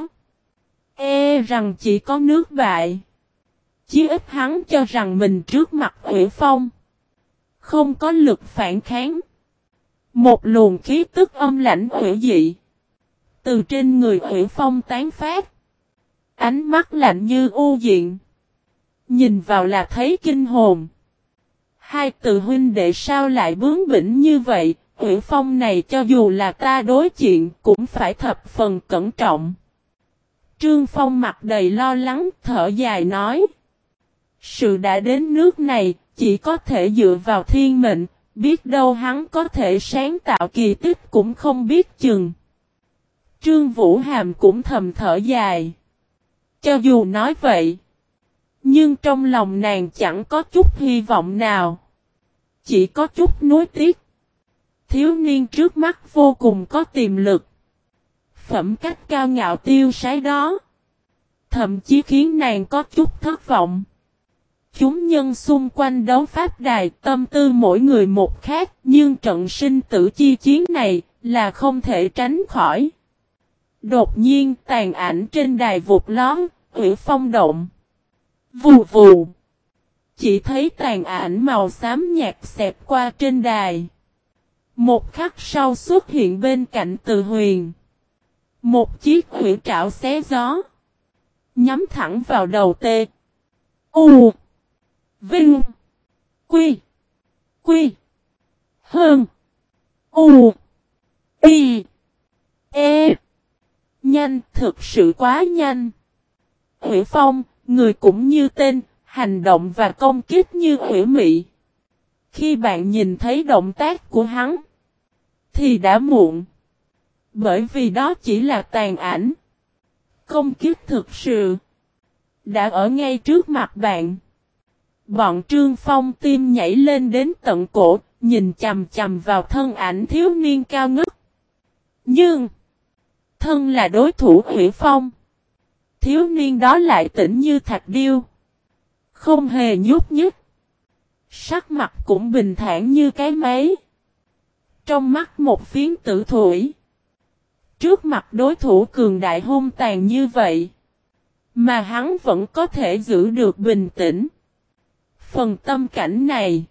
e rằng chỉ có nước bại. Chí ít hắn cho rằng mình trước mặt Hủy Phong không có lực phản kháng. Một luồng khí tức âm lãnh hủy dị từ trên người Hủy Phong tán phát. Ánh mắt lạnh như u diện. Nhìn vào là thấy kinh hồn. Hai Từ huynh đệ sao lại bướng bỉnh như vậy, Hủy Phong này cho dù là ta đối diện cũng phải thập phần cẩn trọng. Trương Phong mặt đầy lo lắng, thở dài nói. Sự đã đến nước này, chỉ có thể dựa vào thiên mệnh, biết đâu hắn có thể sáng tạo kỳ tích cũng không biết chừng. Trương Vũ Hàm cũng thầm thở dài. Cho dù nói vậy, nhưng trong lòng nàng chẳng có chút hy vọng nào. Chỉ có chút nuối tiếc. Thiếu niên trước mắt vô cùng có tiềm lực. Phẩm cách cao ngạo tiêu sái đó. Thậm chí khiến nàng có chút thất vọng. Chúng nhân xung quanh đấu pháp đài tâm tư mỗi người một khác. Nhưng trận sinh tử chi chiến này là không thể tránh khỏi. Đột nhiên tàn ảnh trên đài vụt lón. Hủy Phong động. Vù vù. Chỉ thấy tàn ảnh màu xám nhạt xẹt qua trên đài. Một khắc sau xuất hiện bên cạnh Từ Huyền. Một chiếc hủy trảo xé gió. Nhắm thẳng vào đầu tê. U. Vinh. Quy. Quy. Hơn. U. Y. E. Nhanh, thực sự quá nhanh. Hủy Phong, người cũng như tên, hành động và công kích như hủy mị. Khi bạn nhìn thấy động tác của hắn, thì đã muộn. Bởi vì đó chỉ là tàn ảnh. Công kích thực sự đã ở ngay trước mặt bạn. Bọn Trương Phong tim nhảy lên đến tận cổ, nhìn chằm chằm vào thân ảnh thiếu niên cao ngất. Nhưng, thân là đối thủ Hủy Phong. Thiếu niên đó lại tĩnh như thạch điêu. Không hề nhúc nhích. Sắc mặt cũng bình thản như cái máy. Trong mắt một phiến tử thủi. Trước mặt đối thủ cường đại hung tàn như vậy. Mà hắn vẫn có thể giữ được bình tĩnh. Phần tâm cảnh này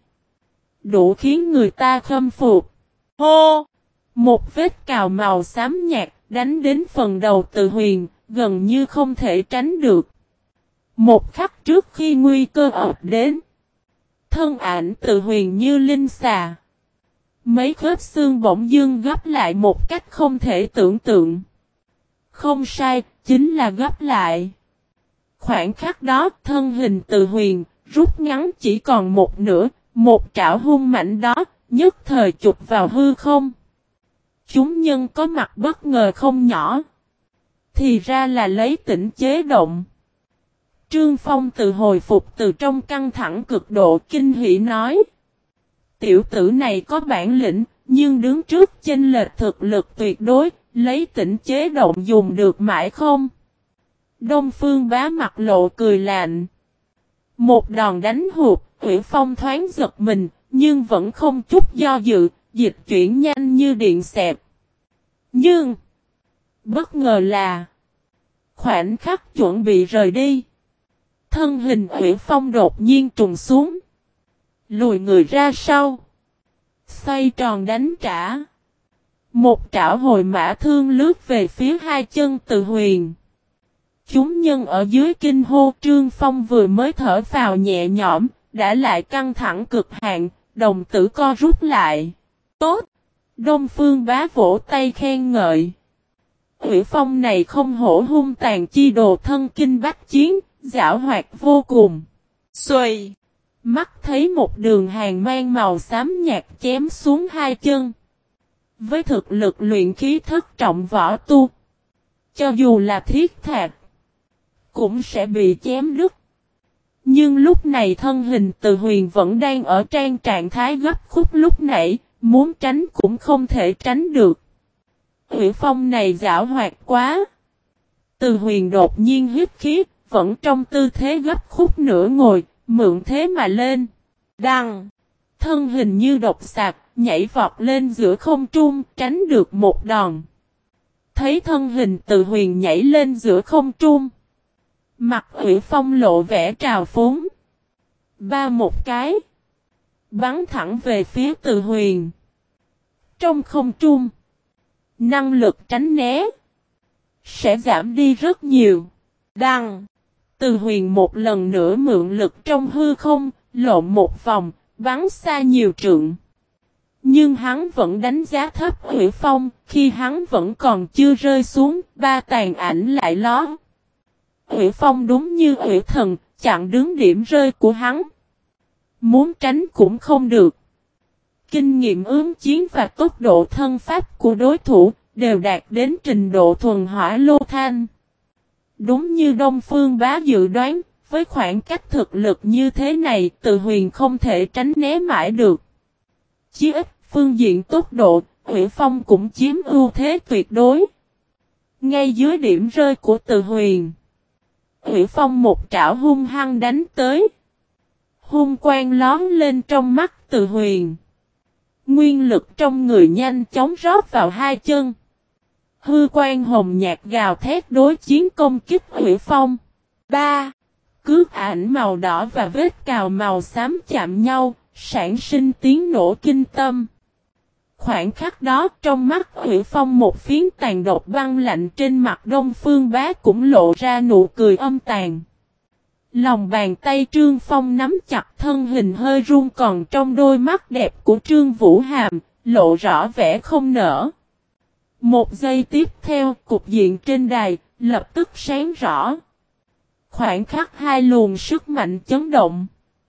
đủ khiến người ta khâm phục. Hô! Một vết cào màu xám nhạt đánh đến phần đầu Từ Huyền, gần như không thể tránh được. Một khắc trước khi nguy cơ ập đến, thân ảnh Từ Huyền như linh xà. Mấy khớp xương bỗng dưng gấp lại một cách không thể tưởng tượng. Không sai, chính là gấp lại. Khoảng khắc đó, thân hình Từ Huyền rút ngắn chỉ còn một nửa, một trảo hung mạnh đó, nhất thời chụp vào hư không. Chúng nhân có mặt bất ngờ không nhỏ. Thì ra là lấy tỉnh chế động. Trương Phong tự hồi phục từ trong căng thẳng cực độ kinh hỉ nói. Tiểu tử này có bản lĩnh, nhưng đứng trước chênh lệch thực lực tuyệt đối, lấy tỉnh chế động dùng được mãi không? Đông Phương Bá mặt lộ cười lạnh. Một đòn đánh hụt, Hủy Phong thoáng giật mình, nhưng vẫn không chút do dự, dịch chuyển nhanh như điện xẹp. Nhưng, bất ngờ là, khoảnh khắc chuẩn bị rời đi, thân hình Hủy Phong đột nhiên trùng xuống, lùi người ra sau, xoay tròn đánh trả. Một trảo hồi mã thương lướt về phía hai chân Từ Huyền. Chúng nhân ở dưới kinh hô. Trương Phong vừa mới thở phào nhẹ nhõm, đã lại căng thẳng cực hạn, đồng tử co rút lại. Tốt! Đông Phương Bá vỗ tay khen ngợi. Hủy Phong này không hổ hung tàn chi đồ thân kinh bách chiến, giảo hoạt vô cùng. Xuôi! Mắt thấy một đường hàng mang màu xám nhạt chém xuống hai chân. Với thực lực luyện khí thất trọng võ tu, cho dù là thiết thạc, cũng sẽ bị chém đứt. Nhưng lúc này thân hình Từ Huyền vẫn đang ở trang trạng thái gấp khúc lúc nãy, muốn tránh cũng không thể tránh được. Hủy Phong này giảo hoạt quá. Từ Huyền đột nhiên hít khí, vẫn trong tư thế gấp khúc nửa ngồi, mượn thế mà lên. Đăng! Thân hình như độc sạc, nhảy vọt lên giữa không trung, tránh được một đòn. Thấy thân hình Từ Huyền nhảy lên giữa không trung. Mặt Hủy Phong lộ vẻ trào phúng. Ba một cái. Bắn thẳng về phía Từ Huyền. Trong không trung, năng lực tránh né sẽ giảm đi rất nhiều. Đăng! Từ Huyền một lần nữa mượn lực trong hư không, lộn một vòng, bắn xa nhiều trượng. Nhưng hắn vẫn đánh giá thấp Hủy Phong, khi hắn vẫn còn chưa rơi xuống, ba tàn ảnh lại ló. Hủy Phong đúng như Hủy Thần, chặn đứng điểm rơi của hắn. Muốn tránh cũng không được. Kinh nghiệm ứng chiến và tốc độ thân pháp của đối thủ đều đạt đến trình độ thuần hỏa lô thanh. Đúng như Đông Phương Bá dự đoán, với khoảng cách thực lực như thế này, Từ Huyền không thể tránh né mãi được. Chí ít, phương diện tốc độ, Hủy Phong cũng chiếm ưu thế tuyệt đối. Ngay dưới điểm rơi của Từ Huyền, Hủy Phong một trảo hung hăng đánh tới. Hung quang lóm lên trong mắt Từ Huyền. Nguyên lực trong người nhanh chóng rót vào hai chân. Hư quang hồng nhạt gào thét đối chiến công kích Hủy Phong. Ba. Cước ảnh màu đỏ và vết cào màu xám chạm nhau, sản sinh tiếng nổ kinh tâm. Khoảnh khắc đó, trong mắt Hủy Phong một phiến tàn độc băng lạnh, trên mặt Đông Phương Bá cũng lộ ra nụ cười âm tàn. Lòng bàn tay Trương Phong nắm chặt, thân hình hơi run, còn trong đôi mắt đẹp của Trương Vũ Hàm, lộ rõ vẻ không nở. Một giây tiếp theo, cục diện trên đài, lập tức sáng rõ. Khoảnh khắc hai luồng sức mạnh chấn động.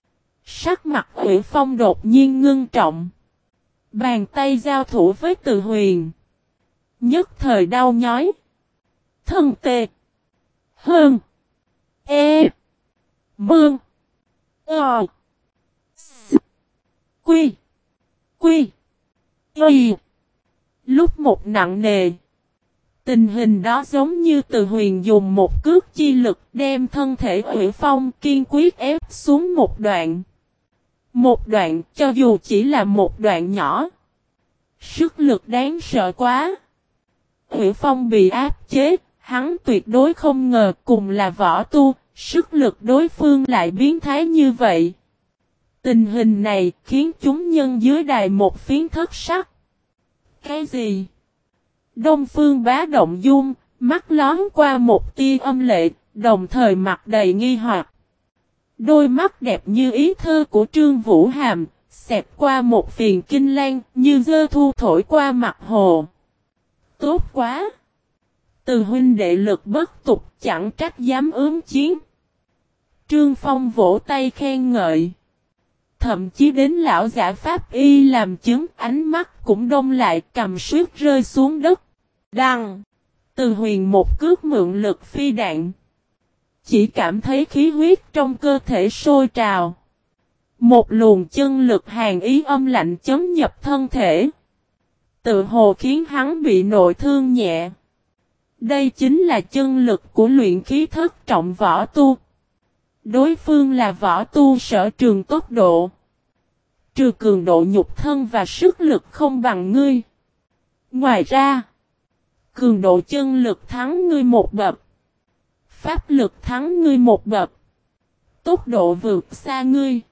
Sắc mặt Hủy Phong đột nhiên ngưng trọng. Bàn tay giao thủ với Từ Huyền. Nhất thời đau nhói. Thân tê. Hơn. E. Mương. Ờ. S. Quy. Quy. Y. Lúc một nặng nề. Tình hình đó giống như Từ Huyền dùng một cước chi lực đem thân thể Hủy Phong kiên quyết ép xuống một đoạn. Một đoạn, cho dù chỉ là một đoạn nhỏ. Sức lực đáng sợ quá. Hủy Phong bị áp chế, hắn tuyệt đối không ngờ cùng là võ tu, sức lực đối phương lại biến thái như vậy. Tình hình này khiến chúng nhân dưới đài một phiến thất sắc. Cái gì? Đông Phương Bá động dung, mắt lón qua một tia âm lệ, đồng thời mặt đầy nghi hoặc. Đôi mắt đẹp như ý thơ của Trương Vũ Hàm, xẹt qua một phiền kinh lan, như dơ thu thổi qua mặt hồ. Tốt quá! Từ huynh đệ lực bất tục, chẳng trách dám ướm chiến. Trương Phong vỗ tay khen ngợi. Thậm chí đến lão giả pháp y làm chứng, ánh mắt cũng đông lại, cầm suýt rơi xuống đất. Đăng! Từ Huyền một cước mượn lực phi đạn. Chỉ cảm thấy khí huyết trong cơ thể sôi trào. Một luồng chân lực hàn ý âm lạnh chấn nhập thân thể. Tự hồ khiến hắn bị nội thương nhẹ. Đây chính là chân lực của luyện khí thất trọng võ tu. Đối phương là võ tu sở trường tốc độ. Trừ cường độ nhục thân và sức lực không bằng ngươi. Ngoài ra, cường độ chân lực thắng ngươi một bậc. Pháp lực thắng ngươi một bậc. Tốc độ vượt xa ngươi.